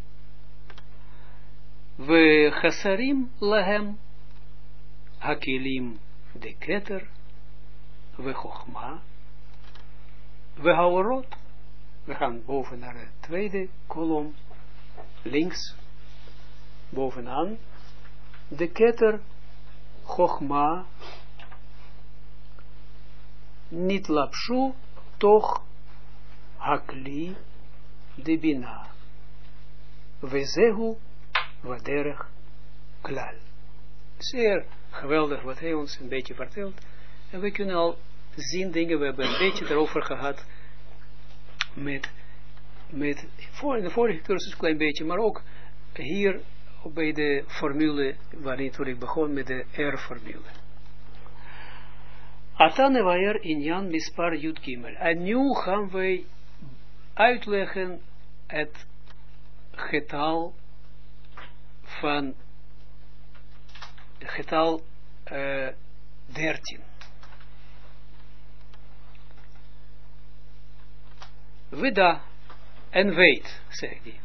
S1: We chasarim lahem. Hakilim de keter. We chochma. We haorot. We gaan boven naar de tweede kolom. Links. Bovenaan. De keter. Chochma. Niet lapshu. Toch. Hakli. De bina. We zehu. Waderech. Klal. Zeer geweldig wat hij ons een beetje vertelt. En we kunnen al zien dingen, we hebben een beetje erover gehad in de vorige cursus een klein beetje, maar ook hier bij de formule, waarin toen ik begon met de R-formule. Atanevaer inyan mispar yud gimel. En nu gaan wij uitleggen het getal van getal 13. Vida en weet, zeg die.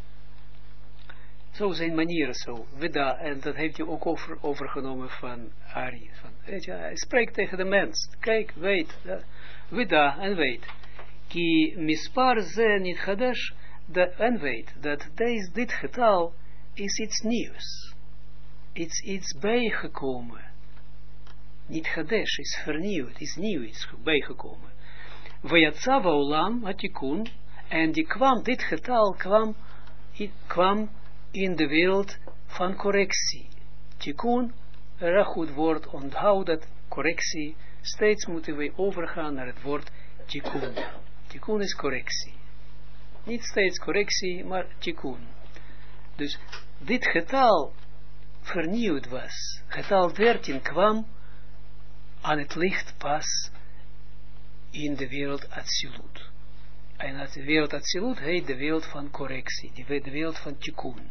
S1: Zo zijn manieren zo. Vida, en dat heeft hij ook overgenomen van Ari. Weet je, hij spreekt tegen de mens. Kijk, weet. Vida en weet. Ki mispar ze niet chadash, en weet dat dit getal is iets nieuws. Iets bijgekomen. Niet chadash, is vernieuwd, is nieuw, iets bijgekomen. Vayatsa vaulam hatikun, en dit getal kwam in de wereld van correctie. Tikun, een goed woord, onthoud dat correctie, steeds moeten we overgaan naar het woord tikun. Tikun is correctie. Niet steeds correctie, maar tikun. Dus dit getal vernieuwd was. Getal 13 kwam aan het licht pas in de wereld Atsilut. En de wereld Atsilut heet de wereld van correctie, de wereld van Tikkun.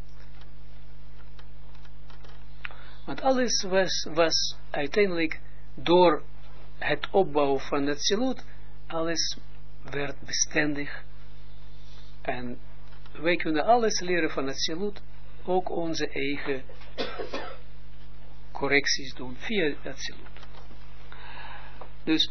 S1: Want alles was uiteindelijk door het opbouwen van Atsilut, alles werd bestendig. En wij kunnen alles leren van Atsilut, ook onze eigen correcties doen via Atsilut. Dus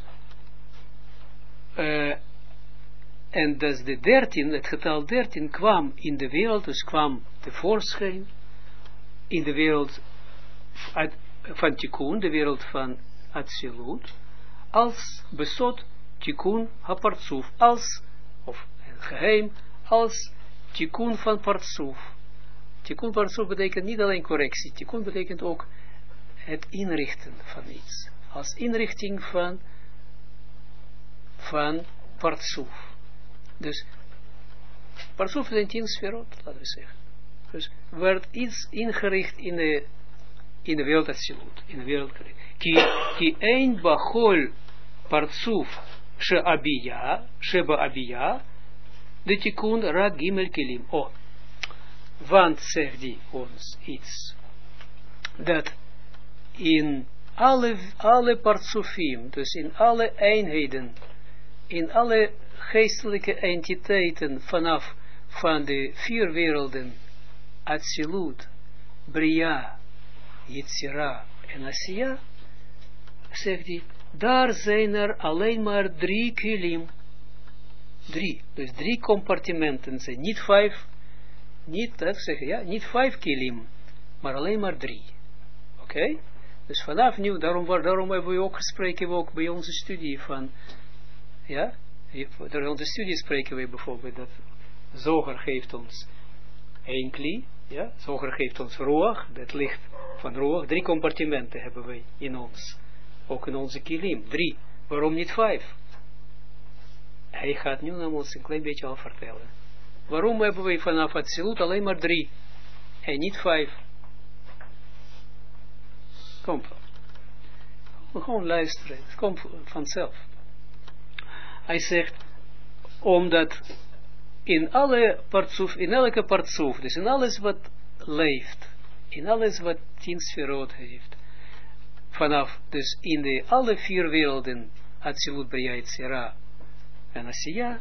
S1: en dus de 13, het getal 13 kwam in de wereld, dus kwam tevoorschijn in de wereld van Tikkun, de wereld van Atsilut, als besot Tikkun hapartsuf, als, of geheim, als Tikkun van partsuf. Tikkun partsuf betekent niet alleen correctie, Tikkun betekent ook het inrichten van iets, als inrichting van partsuf. Dus Partsuf zijn 10 sferot, laten we zeggen. Dus werd iets ingericht in de wereld Atsilut, in de wereld ki ein bachol partsuf sheba abiyah, de tikkun rak gimel kilim. Oh, want zegt die ons iets, dat in alle partsufim, dus in alle eenheden, in alle geestelijke entiteiten van de 4 werelden, Atsilut, Bria, Yetzira en Asiya, zegt hij, daar zijn er alleen maar 3 kilim. 3, dus 3 compartimenten zijn, niet 5, niet, dat zeggen, ja, niet 5 kilim, maar alleen maar 3. Oké? Dus vanaf nu, daarom hebben we ook gesproken, ook bij onze studie van, ja, door onze studie spreken we bijvoorbeeld dat Zoger geeft ons 1 kli, ja, Zoger geeft ons Ruach, dat licht van Ruach, 3 compartimenten hebben we in ons, ook in onze kilim, 3, waarom niet 5? Hij gaat nu naar ons een klein beetje al vertellen. Waarom hebben we vanaf Atsilut alleen maar 3 en niet 5? Komt gewoon luisteren, het komt vanzelf. Hij zegt, omdat in elke partsuf, dus in alles wat leeft, in alles wat 10 sferot heeft, vanaf, dus in alle 4 werelden, Atsilut, Bria, Yetzira en Asiya,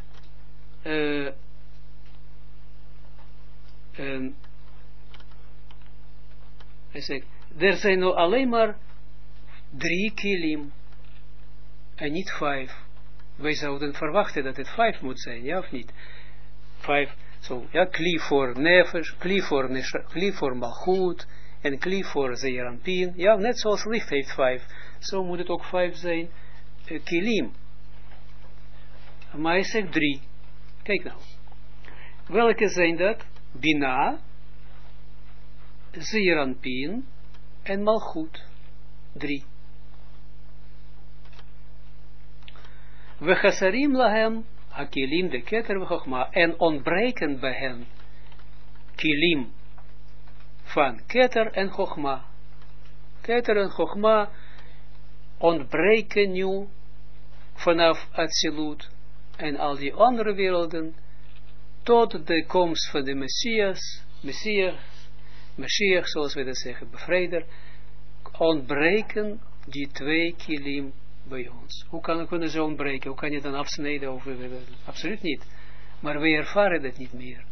S1: hij zegt, er zijn nu alleen maar 3 kilim en niet 5. Wij zouden verwachten dat het 5 moet zijn, ja of niet? 5, zo, ja, kli voor nefesh, kli voor malchut, en kli voor zeeranpin, ja, net zoals licht heeft 5, zo moet het ook 5 zijn, kilim. Maar hij zegt 3, kijk nou, welke zijn dat? Bina, zeeranpin, en malchut, 3. We chasarim lahem, hakilim de keter we chochma, en ontbreken bij hen, kilim, van keter en chochma. Keter en chochma ontbreken nu, vanaf Atsilut, en al die andere werelden, tot de komst van de Messias, zoals we dat zeggen, bevrijder, ontbreken die 2 kilim bij ons. Hoe kunnen ze ontbreken? Hoe kan je dan afsnijden? Absoluut niet. Maar we ervaren dat niet meer.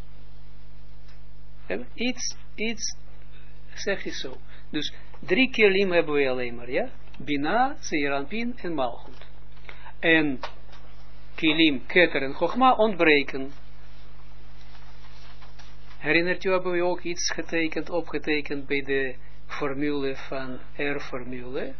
S1: Iets zeg je zo. Dus 3 kilim hebben we alleen maar, ja? Bina, Zeeranpin en Malchut. En kilim, Keter en Chochma ontbreken. Herinnert u, hebben we ook iets opgetekend bij de formule van R-formule?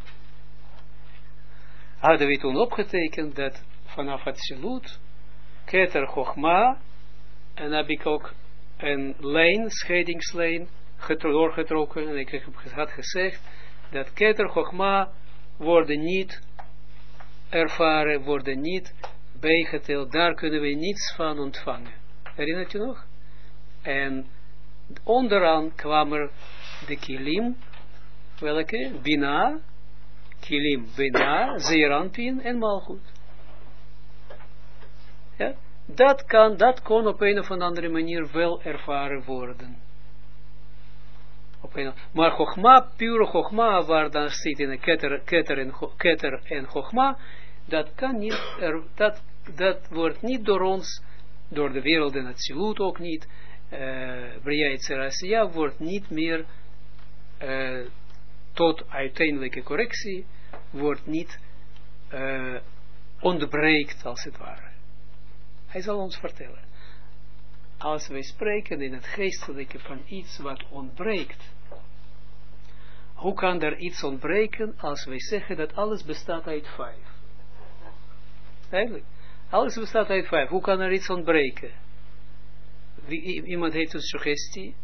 S1: Hadden we toen opgetekend dat vanaf Atsilut, Keter, Chochma, en heb ik ook een lijn, scheidingslijn, doorgetrokken, en ik had gezegd, dat Keter, Chochma worden niet ervaren, worden niet bijgeteld, daar kunnen we niets van ontvangen. Herinnert u nog? En onderaan kwam er de kilim, welke? Bina, kilim, Bina, Zeeranpin en Malchut. Ja? Dat kon op een of andere manier wel ervaren worden. Maar Chochma, pure Chochma, waar dan zit in een keter en Chochma, dat kan niet, dat wordt niet door ons, door de wereld en Atsilut ook niet, Bria Yetzira Asiya wordt niet meer tot uiteindelijke correctie, wordt niet ontbreekt als het ware. Hij zal ons vertellen. Als wij spreken in het geestelijke van iets wat ontbreekt, hoe kan er iets ontbreken als wij zeggen dat alles bestaat uit 5? Eigenlijk, alles bestaat uit 5. Hoe kan er iets ontbreken? Iemand heeft een suggestie.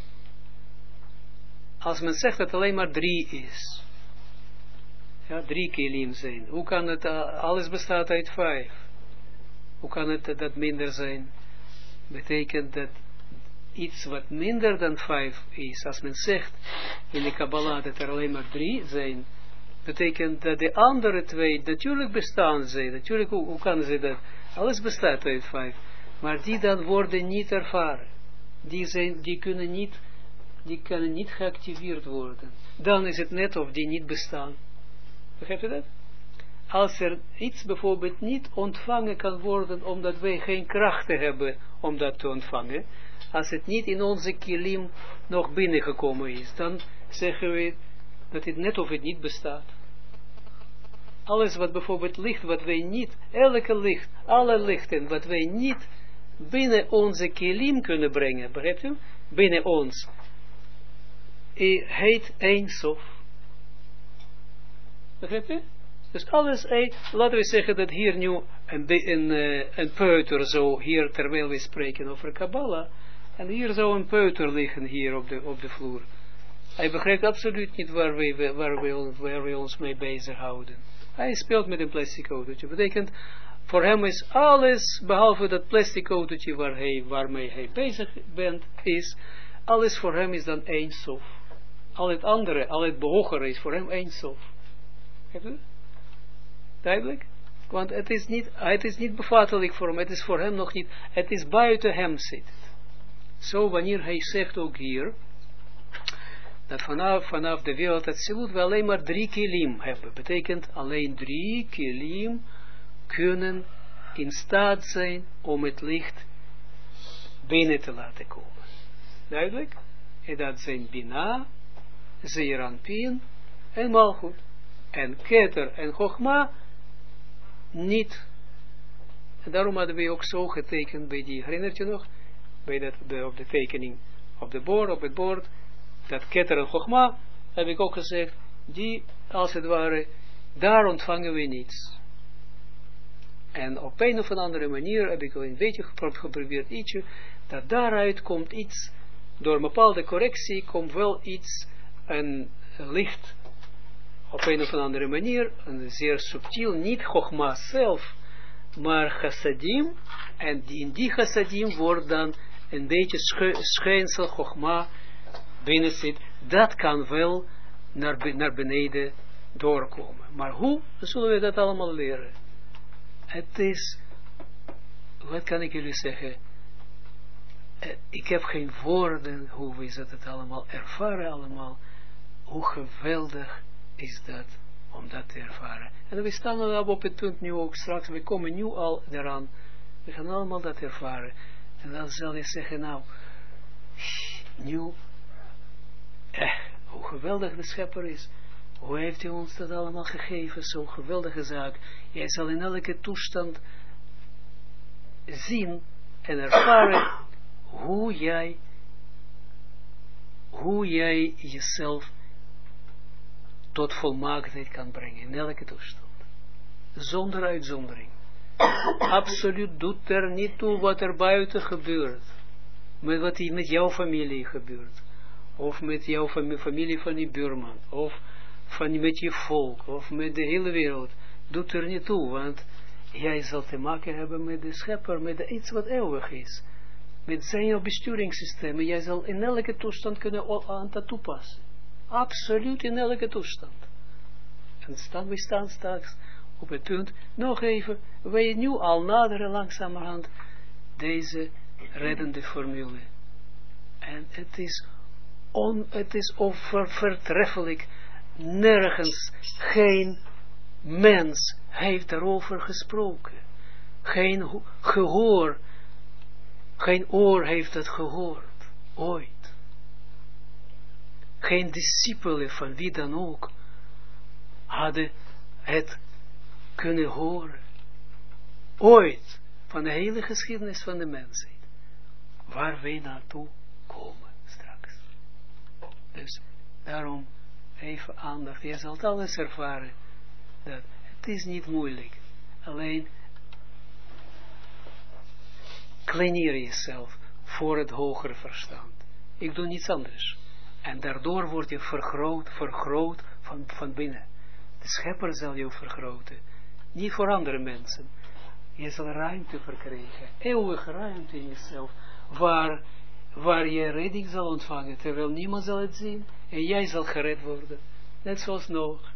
S1: Als men zegt dat alleen maar 3 is, ja, 3 kilim zijn, hoe kan het, alles bestaat uit 5? Hoe kan het dat minder zijn? betekent dat iets wat minder dan 5 is, als men zegt in de Kabbalah dat er alleen maar 3 zijn, betekent dat de andere 2 natuurlijk bestaan zijn. Natuurlijk, hoe kan ze dat? Alles bestaat uit 5. Maar die dan worden niet ervaren. Die kunnen niet geactiveerd worden. Dan is het net of die niet bestaan. Begrijpt u dat? Als er iets bijvoorbeeld niet ontvangen kan worden, omdat wij geen krachten hebben om dat te ontvangen, als het niet in onze kilim nog binnengekomen is, dan zeggen we dat het net of het niet bestaat. Alles wat bijvoorbeeld licht, wat wij niet, elke licht, alle lichten, wat wij niet binnen onze kilim kunnen brengen, begrijpt u? Binnen ons, heet Ein Sof. Begrijpt u? Dus alles, laten we zeggen dat hier nu een peuter zo, hier terwijl we spreken over Kabbalah, en hier zou een peuter liggen hier op de vloer. Hij begrijpt absoluut niet waar we ons mee bezighouden. Hij speelt met een plastic autootje. Betekent, voor hem is alles, behalve dat plastic autootje waarmee hij bezig is, alles voor hem is dan Ein Sof. Al het andere, al het behogere is voor hem Ein Sof. Heb je? Duidelijk? Want het is niet bevattelijk voor hem, het is voor hem nog niet, het is buiten hem zit. Zo wanneer hij zegt ook hier, dat vanaf de wereld Atsilut we alleen maar 3 kilim hebben. Betekent alleen 3 kilim kunnen in staat zijn om het licht binnen te laten komen. Duidelijk? En dat zijn Bina, Zeir Anpin en Malchut. En Keter en Chochma niet. En daarom hadden we ook zo getekend bij die, herinnert je nog? Op de tekening op het bord, dat Keter en Chochma, heb ik ook gezegd, die, als het ware, daar ontvangen we niets. En op een of andere manier heb ik wel een beetje geprobeerd ietsje, dat daaruit komt iets, door een bepaalde correctie, komt wel iets, een licht, op een of andere manier, een zeer subtiel, niet Chochma zelf, maar chassadim, en in die chassadim wordt dan een beetje schijnsel Chochma binnen zit, dat kan wel naar beneden doorkomen. Maar hoe zullen we dat allemaal leren? Het is, wat kan ik jullie zeggen, ik heb geen woorden, hoe we het allemaal ervaren allemaal, hoe geweldig is dat, om dat te ervaren. En we staan al op het punt nu ook straks, we komen nu al eraan, we gaan allemaal dat ervaren. En dan zal je zeggen, nou, nu, hoe geweldig de schepper is, hoe heeft hij ons dat allemaal gegeven, zo'n geweldige zaak. Jij zal in elke toestand zien en ervaren hoe jij jezelf tot volmaaktheid kan brengen, in elke toestand. Zonder uitzondering. Absoluut doet er niet toe wat er buiten gebeurt. Met wat met jouw familie gebeurt. Of met jouw familie van die buurman. Of met je volk. Of met de hele wereld. Doet er niet toe. Want jij zal te maken hebben met de schepper. Met iets wat eeuwig is. Met zijn besturingssysteem. Jij zal in elke toestand kunnen aan dat toepassen. Absoluut in elke toestand. En we staan straks op het punt, nog even, wij nu al naderen langzamerhand deze reddende formule. En het is onvertreffelijk, nergens, geen mens heeft daarover gesproken. Geen gehoor, geen oor heeft het gehoord, ooit. Geen discipelen van wie dan ook hadden het kunnen horen. Ooit van de hele geschiedenis van de mensheid. Waar wij naartoe komen straks. Dus daarom even aandacht. Je zult alles ervaren. Dat het is niet moeilijk. Alleen kleineer jezelf voor het hogere verstand. Ik doe niets anders. En daardoor word je vergroot van binnen. De schepper zal je vergroten. Niet voor andere mensen. Je zal ruimte verkrijgen, eeuwige ruimte in jezelf, waar je redding zal ontvangen, terwijl niemand zal het zien, en jij zal gered worden, net zoals Noach.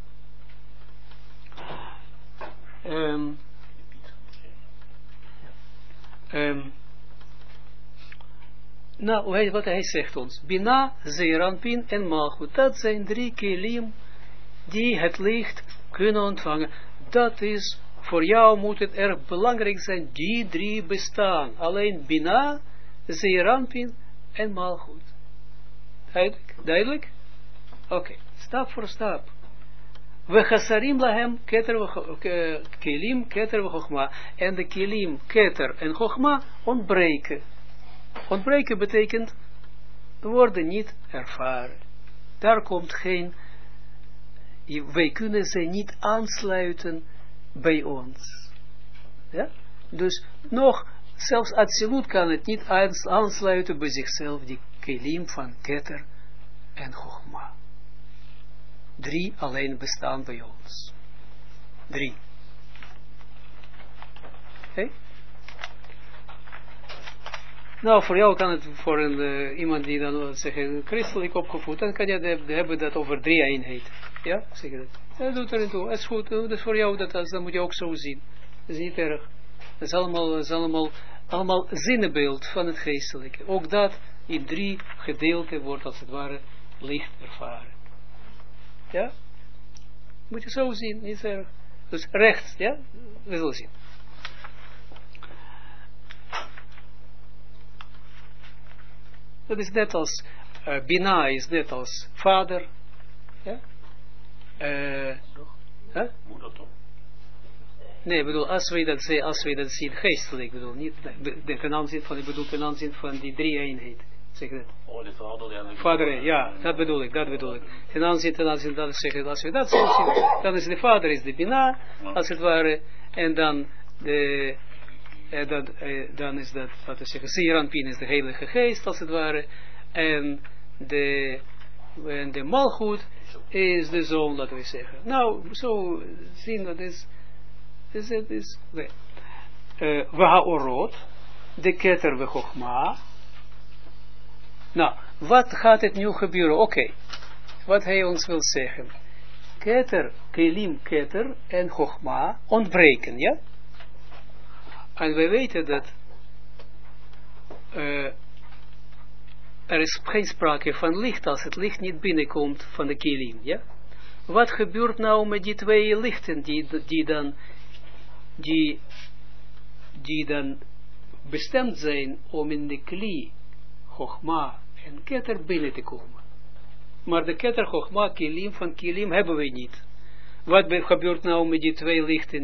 S1: Nou, wat hij zegt ons, Bina, Zeeranpin en Malchut, dat zijn 3 kelim die het licht kunnen ontvangen. Dat is, voor jou moet het erg belangrijk zijn, die 3 bestaan. Alleen Bina, Zeeranpin en Malchut. Duidelijk? Oké, stap voor stap. We chasarim lahem kelim keter we chokma. En de kelim keter en chokma ontbreken. Ontbreken betekent worden niet ervaren. Daar komt geen, wij kunnen ze niet aansluiten bij ons. Ja? Dus nog, zelfs absoluut kan het niet aansluiten bij zichzelf, die kelim van keter en chokma. 3 alleen bestaan bij ons. 3. Oké? Nou, voor jou kan het, voor iemand die dan zeggen, christelijk opgevoed, dan kan je hebben dat over 3 eenheid. Ja, zeg je dat. Dat doet er niet toe. Dat is goed, dat is voor jou, dat moet je ook zo zien. Dat is niet erg. Dat is allemaal zinnebeeld van het geestelijke. Ook dat in 3 gedeelten wordt als het ware licht ervaren. Ja? Moet je zo zien, niet erg. Dus rechts, ja? We zullen zien. Dat is net als, Bina is net als vader. Ja?
S3: Moeder toch?
S1: Nee, ik bedoel, als we dat zien geestelijk, bedoel, niet ten aanzien van, ik bedoel ten aanzien van die 3 eenheid. Zeg dat.
S3: Oh, de vader, ja.
S1: Vader, ja, dat bedoel ik. Ten aanzien, dat zeggen, als we dat zo zien, dan is de vader is de Bina, als het ware, en dan dan is dat, laten we zeggen, Zeeranpin is de Heilige Geest, als het ware, en de Malchut is de Zoon, laten we zeggen. Nou, zo zien dat is we haorot, de keter we chokma. Nou, wat gaat het nu gebeuren? Oké, wat hij ons wil zeggen. Keter, kelim keter en chokma ontbreken, ja? En wij weten dat er is geen sprake van licht als het licht niet binnenkomt van de kelim, ja? Wat gebeurt nou met die 2 lichten die dan bestemd zijn om in de kli, chokma en keter binnen te komen? Maar de keter, chokma, kelim van kelim hebben we niet. Wat gebeurt nou met die 2 lichten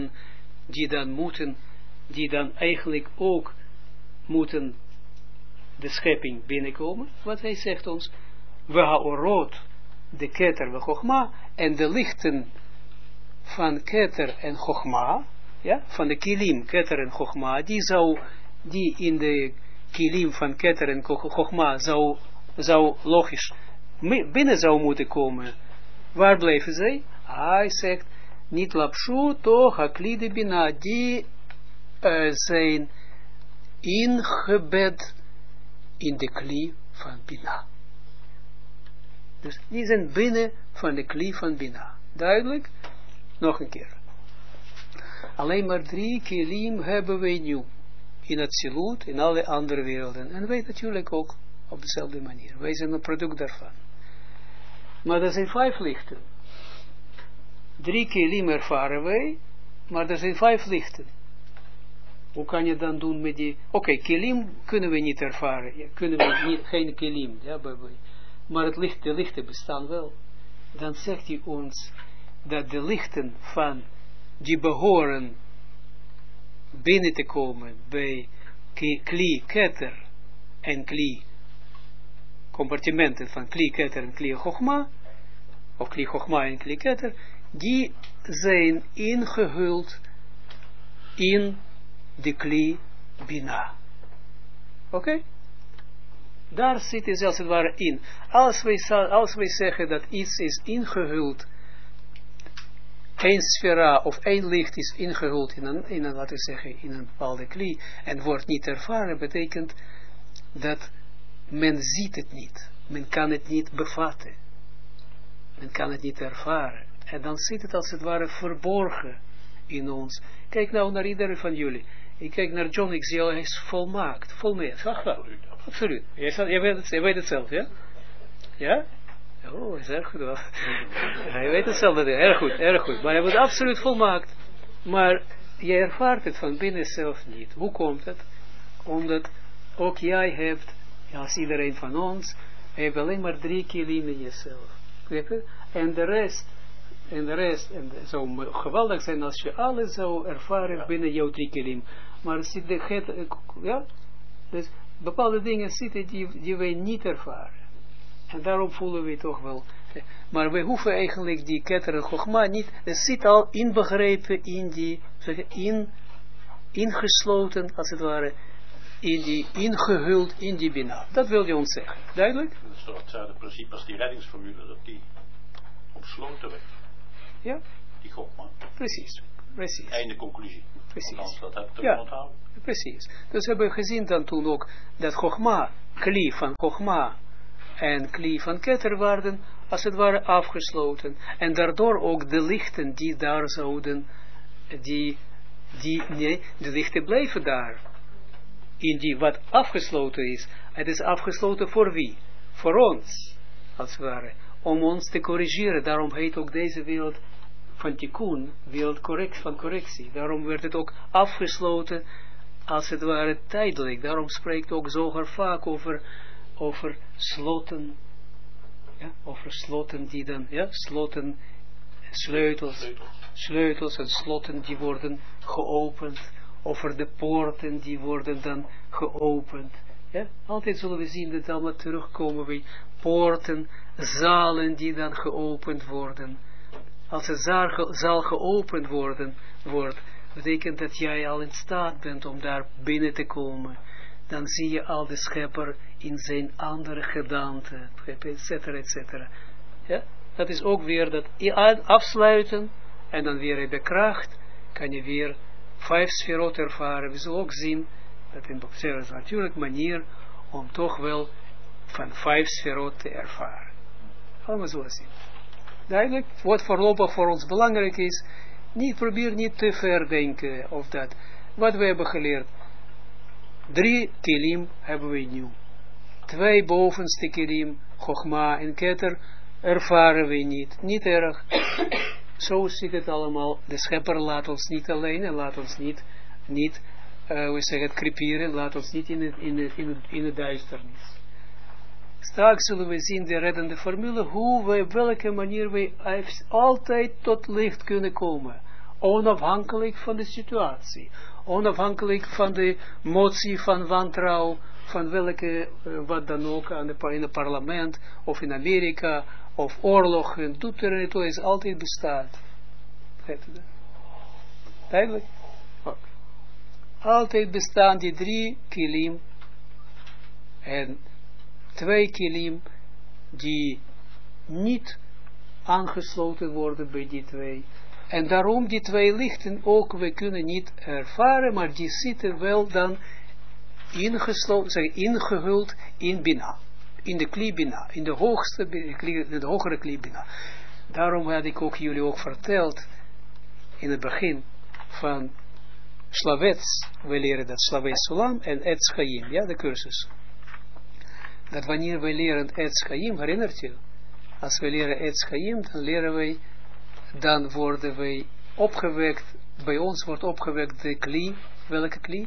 S1: die dan eigenlijk ook moeten de schepping binnenkomen? Wat hij zegt ons, we haorot, de keter, we chokma, en de lichten van keter en chokma, ja, van de kilim, keter en chokma, die in de kilim van keter en chokma zou logisch binnen zou moeten komen. Waar blijven zij? Hij zegt, niet lapshu, toch, haklide bina, die zijn ingebed in de kli van bina. Dus die zijn binnen van de kli van bina. Duidelijk? Nog een keer. Alleen maar 3 kelim hebben wij nu. In het Zilut, in alle andere werelden. En wij natuurlijk ook op dezelfde manier. Wij zijn een product daarvan. Maar er zijn 5 lichten. 3 kelim ervaren wij, maar er zijn 5 lichten. Hoe kan je dan doen met die... Oké, kelim kunnen we niet ervaren. Ja, kunnen we niet, geen kelim. Ja, maar de lichten bestaan wel. Dan zegt hij ons dat de lichten van die behoren binnen te komen bij kli keter en kli compartimenten van kli keter en kli chokma, of kli chokma en kli keter, die zijn ingehuld in de kli bina. Oké? Daar zit het als het ware in. Als wij zeggen dat iets is ingehuld één sfera of één licht is ingehuld in een, laten we zeggen, in een bepaalde kli en wordt niet ervaren, betekent dat men ziet het niet. Men kan het niet bevatten. Men kan het niet ervaren. En dan zit het als het ware verborgen in ons. Kijk nou naar iedereen van jullie. Ik kijk naar John, ik zie al, hij is volmaakt. Absoluut. Jij weet het zelf, ja? Ja? Oh, is erg goed wel. Hij weet het zelf, erg goed. Maar hij wordt absoluut volmaakt. Maar je ervaart het van binnen zelf niet. Hoe komt het? Omdat ook jij hebt, als iedereen van ons, heeft alleen maar 3 kilim in jezelf. En de rest, en het zou geweldig zijn als je alles zou ervaren binnen jouw 3 kilim. Maar zit ja, dus bepaalde dingen zitten die wij niet ervaren. En daarom voelen we toch wel. Maar we hoeven eigenlijk die ketter en chogma niet, het zit al inbegrepen in die, ingesloten, als het ware, ingehuld in die bina. Dat wil je ons zeggen. Duidelijk?
S3: Dat is toch hetzelfde principe als die reddingsformule, dat die omsloten werd.
S1: Ja?
S3: Die Chogma.
S1: Precies.
S3: Einde conclusie.
S1: Precies.
S3: Althans, dat heb ik toch
S1: Ja.
S3: onthouden.
S1: Precies. Dus we hebben gezien dan toen ook, dat chogma, kli van chogma, en kli van ketter werden, als het ware, afgesloten. En daardoor ook de lichten die daar zouden, de lichten blijven daar. In die wat afgesloten is. Het is afgesloten voor wie? Voor ons, als het ware. Om ons te corrigeren. Daarom heet ook deze wereld van tikkun, wereld van correctie. Daarom werd het ook afgesloten, als het ware tijdelijk. Daarom spreekt ook Zohar vaak over sloten, ja, over sloten die dan, ja, sloten, sleutels en sloten die worden geopend, over de poorten die worden dan geopend. Ja, altijd zullen we zien dat allemaal terugkomen bij poorten, zalen die dan geopend worden. Als een zaal geopend wordt, betekent dat jij al in staat bent om daar binnen te komen. Dan zie je al de schepper in zijn andere gedaante, et cetera. Ja? Dat is ook weer dat afsluiten, en dan weer bij kracht, kan je weer 5 sferot ervaren. We zullen ook zien, dat in een natuurlijk manier, om toch wel van 5 sferot te ervaren. Allemaal zullen zien. Duidelijk, wat voorlopig voor ons belangrijk is, probeer niet te verdenken of dat. Wat we hebben geleerd, 3 kilim hebben we nu. 2 bovenste kilim, chogma en keter, ervaren we niet. Niet erg. Zo zit het allemaal. De schepper laat ons niet alleen en laat ons niet we zeggen het creperen, laat ons niet in de duisternis. Straks zullen we zien de reddende formule, op welke manier we altijd tot licht kunnen komen. Onafhankelijk van de situatie. Onafhankelijk van de motie van wantrouw, van welke, wat dan ook, in het parlement, of in Amerika, of oorlogen, doet er niet toe, is altijd bestaat. Begrijpt u dat? Duidelijk? Altijd bestaan die 3 kilim, en 2 kilim, die niet aangesloten worden bij die 2. En daarom die 2 lichten ook, we kunnen niet ervaren, maar die zitten wel dan ingehuld in Bina. In de Kli Bina, in de hogere Kli Bina. Daarom had ik ook jullie ook verteld, in het begin, van Slavets, we leren dat Slavets Sulam en Etz Chaim, ja, de cursus. Dat wanneer we leren Etz Chaim, herinnert je? Als we leren Etz Chaim, dan worden wij opgewekt, bij ons wordt opgewekt de kli, welke kli?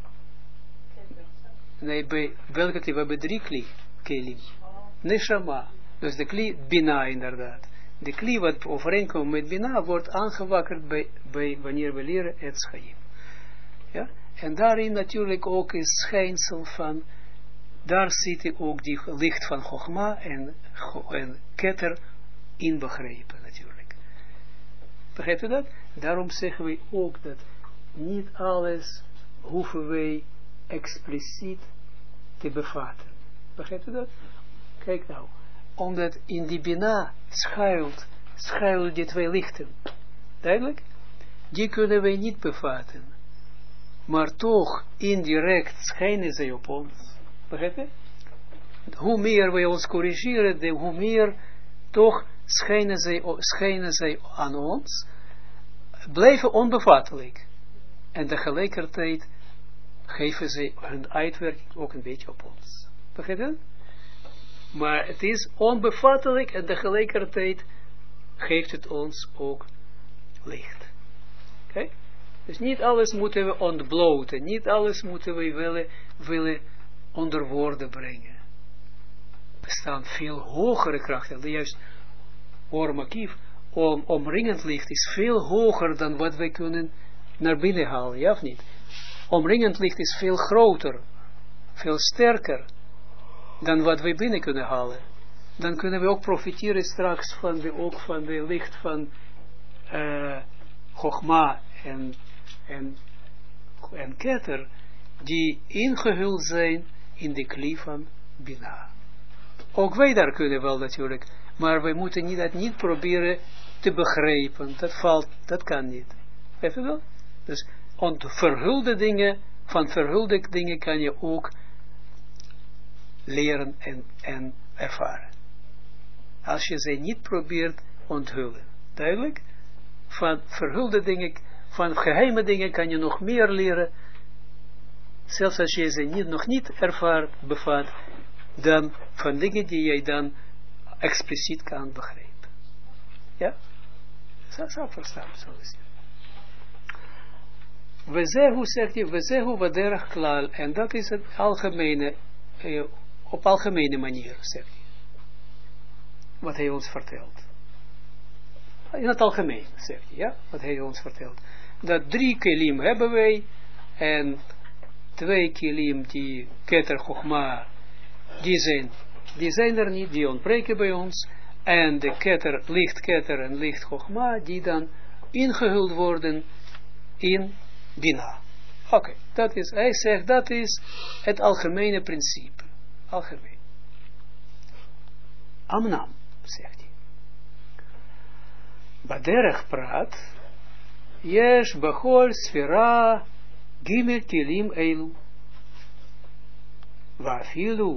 S1: Nee, bij welke kli? We hebben 3 kelim. Neshama, dus de kli Bina inderdaad. De kli wat overeenkomt met Bina wordt aangewakkerd bij wanneer we leren Etz Chaim. Ja? En daarin natuurlijk ook is schijnsel van, daar zit ook die licht van Chogma en Keter inbegrepen natuurlijk. Begrijpt u dat? Daarom zeggen we ook dat niet alles hoeven wij expliciet te bevatten. Begrijpt u dat? Kijk nou, omdat in die Bina schuilt die 2 lichten. Duidelijk? Die kunnen wij niet bevatten. Maar toch, indirect schijnen zij op ons. Begrijp je? Hoe meer wij ons corrigeren, hoe meer toch schijnen zij aan ons, blijven onbevattelijk. En tegelijkertijd geven zij hun uitwerking ook een beetje op ons. Begrijp je? Maar het is onbevattelijk en tegelijkertijd geeft het ons ook licht. Oké? Dus niet alles moeten we ontbloten, niet alles moeten we willen onder woorden brengen. Er staan veel hogere krachten, juist Ormakief, omringend licht is veel hoger dan wat wij kunnen naar binnen halen, ja of niet? Omringend licht is veel groter, veel sterker dan wat wij binnen kunnen halen. Dan kunnen we ook profiteren straks van de licht van Chogma en Keter, die ingehuld zijn in de klie van Bina. Ook wij daar kunnen wel natuurlijk, maar wij moeten dat niet proberen te begrijpen. Dat kan niet. Weet je wel? Dus van verhulde dingen kan je ook leren en ervaren. Als je ze niet probeert onthullen. Duidelijk? Van verhulde dingen, van geheime dingen kan je nog meer leren. Zelfs als je ze nog niet bevat, dan van dingen die jij dan expliciet kan begrijpen. Ja? Dat zou verstaan, zo is het. Wezehu zegt hij, wezehu waderach klal, en dat is het algemene, op algemene manier, zegt hij. Wat hij ons vertelt. In het algemeen, zegt hij, ja, wat hij ons vertelt. Dat 3 kelim hebben wij, en 2 kelim, die Keter Chochma, die zijn er niet, die ontbreken bij ons, en de licht Keter en licht Chochma, die dan ingehuld worden in Bina. Oké, hij zegt, dat is het algemene principe. Algemeen. Amnam, zegt hij. Baderech praat, Yesh bachol sfera gimel kilim eilu. Vafilu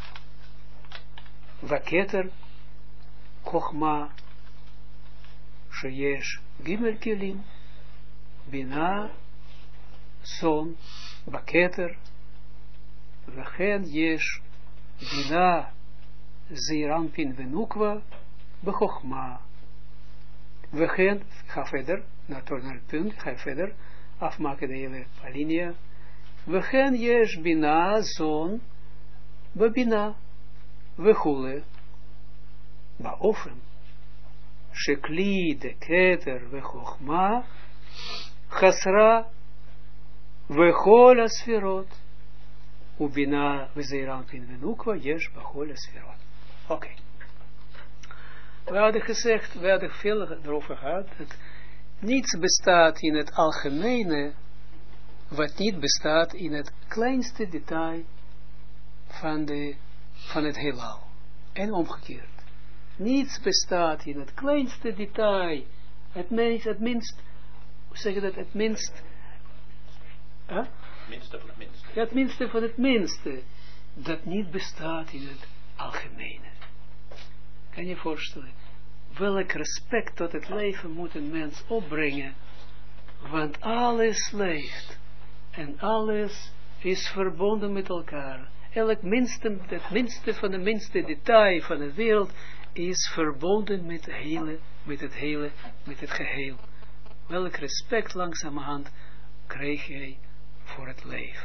S1: vaketer Chochma sheyesh gimel kilim Bina Son Baketer Vechen Yesh Bina Zeirampin Venukwa Bechochma Vechen, ga verder, naar het punt, ga verder, afmaken de hele alinea. Vechen Yesh Bina Zon Bebina Vechule Baofen Shekli de Keter Vechochma Chasra Vechol Asferot Ubina Vezeirampin Venukwa Yesh Bechol Asferot. Oké. We hadden veel erover gehad, dat niets bestaat in het algemene, wat niet bestaat in het kleinste detail van het heelal. En omgekeerd. Niets bestaat in het kleinste detail, het minst, hoe zeg je dat, het minst,
S3: Minste van het minste.
S1: ja, het minste van het minste, dat niet bestaat in het algemene. Kan je voorstellen, welk respect tot het leven moet een mens opbrengen, want alles leeft, en alles is verbonden met elkaar. Het minste van de minste detail van de wereld is verbonden met het geheel. Welk respect langzamerhand krijg jij voor het leven?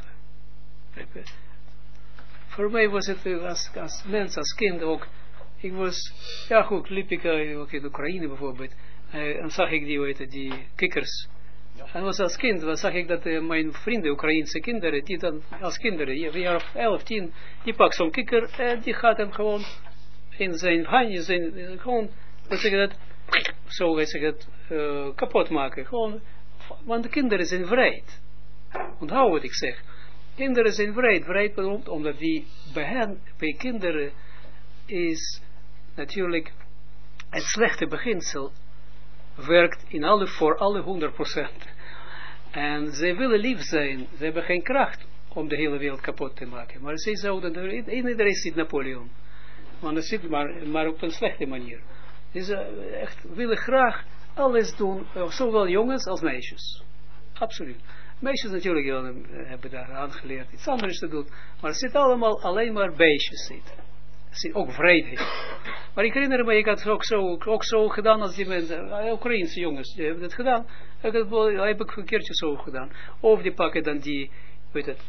S1: Voor mij was het als mens, als kind ook. Ik was, ja goed, liep ik ook in Oekraïne bijvoorbeeld. En zag ik die kikkers. En als kind zag ik dat mijn vrienden, Oekraïense kinderen, die dan als kinderen, een jaar of 11, 10, die pakt zo'n kikker en die gaat hem gewoon in zijn handjes, gewoon, wat zeg je dat, zo weet ik het, kapot maken. Gewoon, want de kinderen zijn wreed. Onthoud wat ik zeg. Kinderen zijn wreed omdat die bij kinderen is natuurlijk het slechte beginsel werkt voor alle 100%. En ze willen lief zijn, ze hebben geen kracht om de hele wereld kapot te maken. Maar ze zouden, iedereen ziet Napoleon. Maar dat zit maar op een slechte manier. Ze echt willen graag alles doen, zowel jongens als meisjes. Absoluut. Meisjes natuurlijk hebben daar aangeleerd iets anders te doen. Maar het zit allemaal alleen maar beestjes zitten. Ook vreedheid. Maar ik herinner me, ik had het ook zo gedaan als die mensen, Oekraïnse jongens, die hebben het gedaan. Heb ik een keertje zo gedaan. Of die pakken dan die, weet het,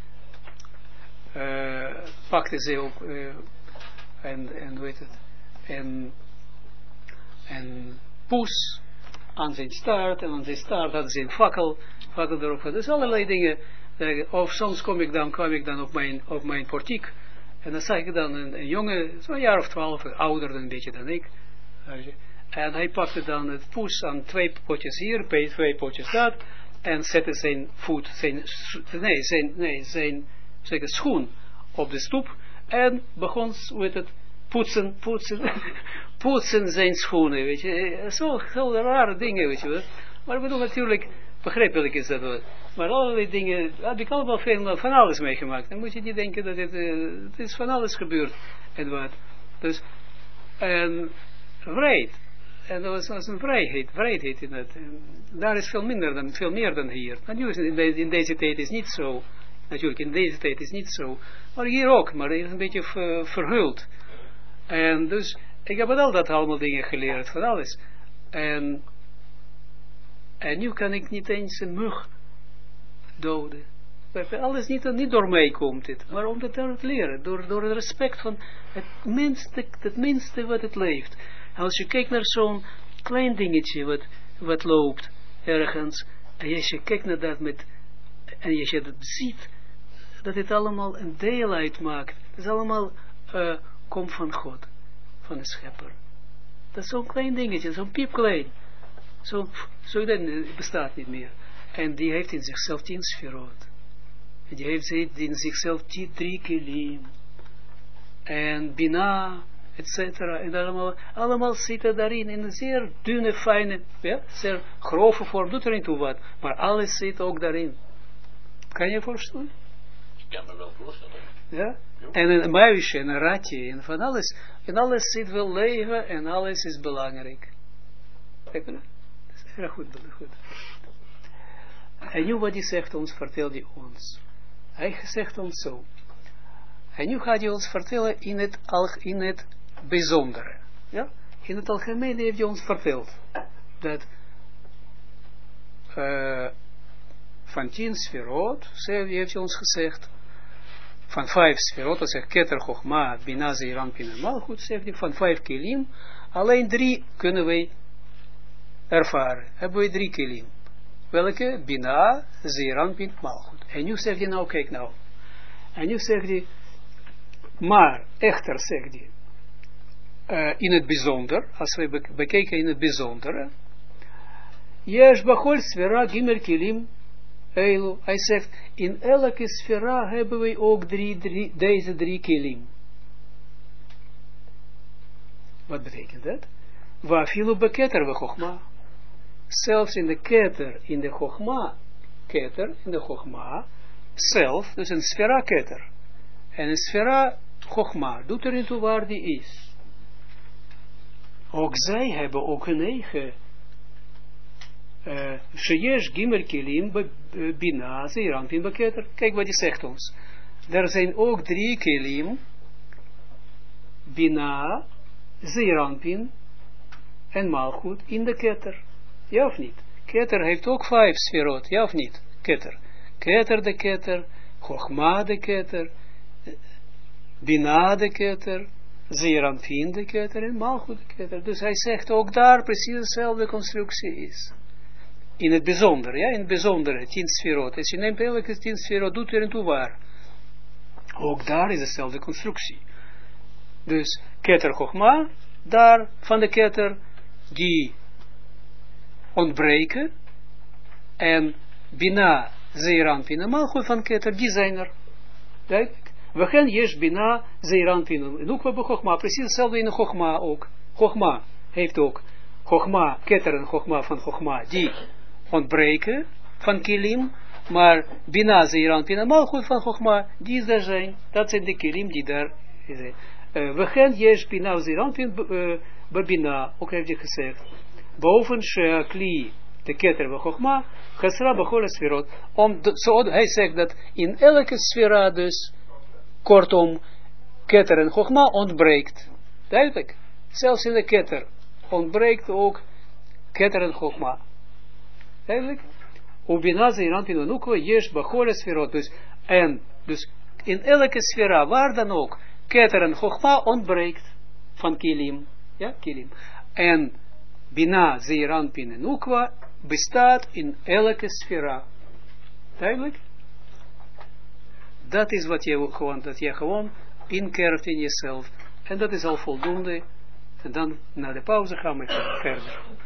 S1: pakten ze ook, en weet het, en poes aan zijn staart, en aan zijn staart hadden ze een fakkel erop. Dus allerlei dingen. Of soms kwam ik dan op mijn portiek. En dan zag ik dan een jongen, zo'n jaar of 12, ouder dan een beetje dan ik. En hij pakte dan het poes aan 2 potjes hier, 2 potjes daar. En zette zijn voet, zijn schoen op de stoep. En begon met het poetsen zijn schoenen, weet je. Zo rare dingen, weet je wel. Maar ik bedoel natuurlijk, begrijpelijk is dat wel. Maar allerlei dingen, heb ik allemaal van alles meegemaakt. Dan moet je niet denken dat het is van alles gebeurd. En wat. Dus, en vrijheid. En dat was een vrijheid in het. En daar is veel meer dan hier. Natuurlijk, in deze tijd is niet zo. Natuurlijk, in deze tijd is niet zo. Maar hier ook, maar is een beetje verhuld. En dus, ik heb al dat allemaal dingen geleerd, van alles. En nu kan ik niet eens een mug doden. Alles niet door mij komt het, maar omdat door het leren, door het respect van het minste wat het leeft. En als je kijkt naar zo'n klein dingetje wat loopt ergens, en als je kijkt naar dat en als je dat ziet, dat het allemaal een deel uitmaakt. Het is allemaal komt van God, van de schepper. Dat is zo'n klein dingetje, zo'n piepklein. Zo bestaat niet meer. En die heeft in zichzelf 10 sferot. En die heeft in zichzelf 3 kelim. En bina, etc. En allemaal zitten daarin in een zeer dunne, fijne, ja, zeer grove vorm. Doet er niet toe wat. Maar alles zit ook daarin. Kan je je voorstellen?
S3: Ik kan me wel voorstellen.
S1: Ja? En een muisje, en een ratje, en van alles. En alles zit wel leven, en alles is belangrijk. Kijk maar. Dat is erg goed. En nu wat hij zegt ons, vertelt hij ons. Hij zegt ons zo. En nu gaat hij ons vertellen in het bijzondere. Ja? In het algemeen heeft hij ons verteld. Dat van 10 sferot, heeft hij ons gezegd. Van 5 sferot, dat zegt Keter, Chochma, Bina, Zeeran, Pin en Malchut, zegt hij, van 5 kelim, alleen 3 kunnen wij ervaren. Hebben wij 3 kelim. Welke? Bina, Zeeran, Pin, Malchut. En nu zegt hij, nou kijk nou. En nu zegt hij, maar, echter zegt hij, in het bijzonder, als we bekijken in het bijzondere, Yesh bachol sfera gimel kelim eilu. Hij zegt, in elke sfera hebben we ook deze 3 kelim. Wat betekent dat? Wafilu beketer we chokma. Zelfs in de keter, in de chokma, zelf, dus een sfera keter. En een sfera chokma, doet er niet toe waar die is. Ook zij hebben ook een eigen Sheyesh gimel kelim bina zeerampin beketer. Kijk wat hij zegt ons. Er zijn ook 3 kelim, bina, zeerampin en malchut in de keter. Ja of niet? Keter heeft ook 5 sferot. Ja of niet? Keter. Keter de keter, Chochma de keter, Bina de keter, Zeerampin de keter en Malchut de keter. Dus hij zegt ook daar precies dezelfde constructie is. In het bijzonder, ja, in het bijzondere, 10 sferot. Als je neemt elke 10 sferot, doet er en toe waar. Ook daar is dezelfde constructie. Dus keter Chochma, daar van de keter, die ontbreken, en Bina, Zeerampin en Malchut van keter, die zijn er. Duidelijk. We gaan eerst Bina, Zeerampin en ook we hebben Chochma, precies hetzelfde in de Chochma ook. Chochma heeft ook Chogma, Keter en Chogma van Chogma, die ontbreken van Kilim, maar Bina, Zeeran, Pina, Malchut van Chogma, die daar zijn, dat zijn de Kilim die daar zijn. We gaan Yesh Bina, Zeeran, Pina, Bina, ook heeft hij gezegd, boven Sheakli, de Keter van Chogma, Chesra Bechole Sferot, hij zegt dat in elke sfera dus, kortom, Keter en Chogma ontbreekt. Duidelijk. Zelfs in de Keter ontbreekt ook Keter en Chogma. Duidelijk. Ubina Zeiran Pinonukwa Yesh Bechole Sferot. Dus in elke sfera, waar dan ook, Keter en Chogma ontbreekt van Kilim. Ja, Kilim. En Bina Zeiran Pinonukwa bestaat in elke sfera. Duidelijk. Dat is wat je gewoon inkerft in jezelf. En dat is al voldoende. En dan na de pauze gaan we verder.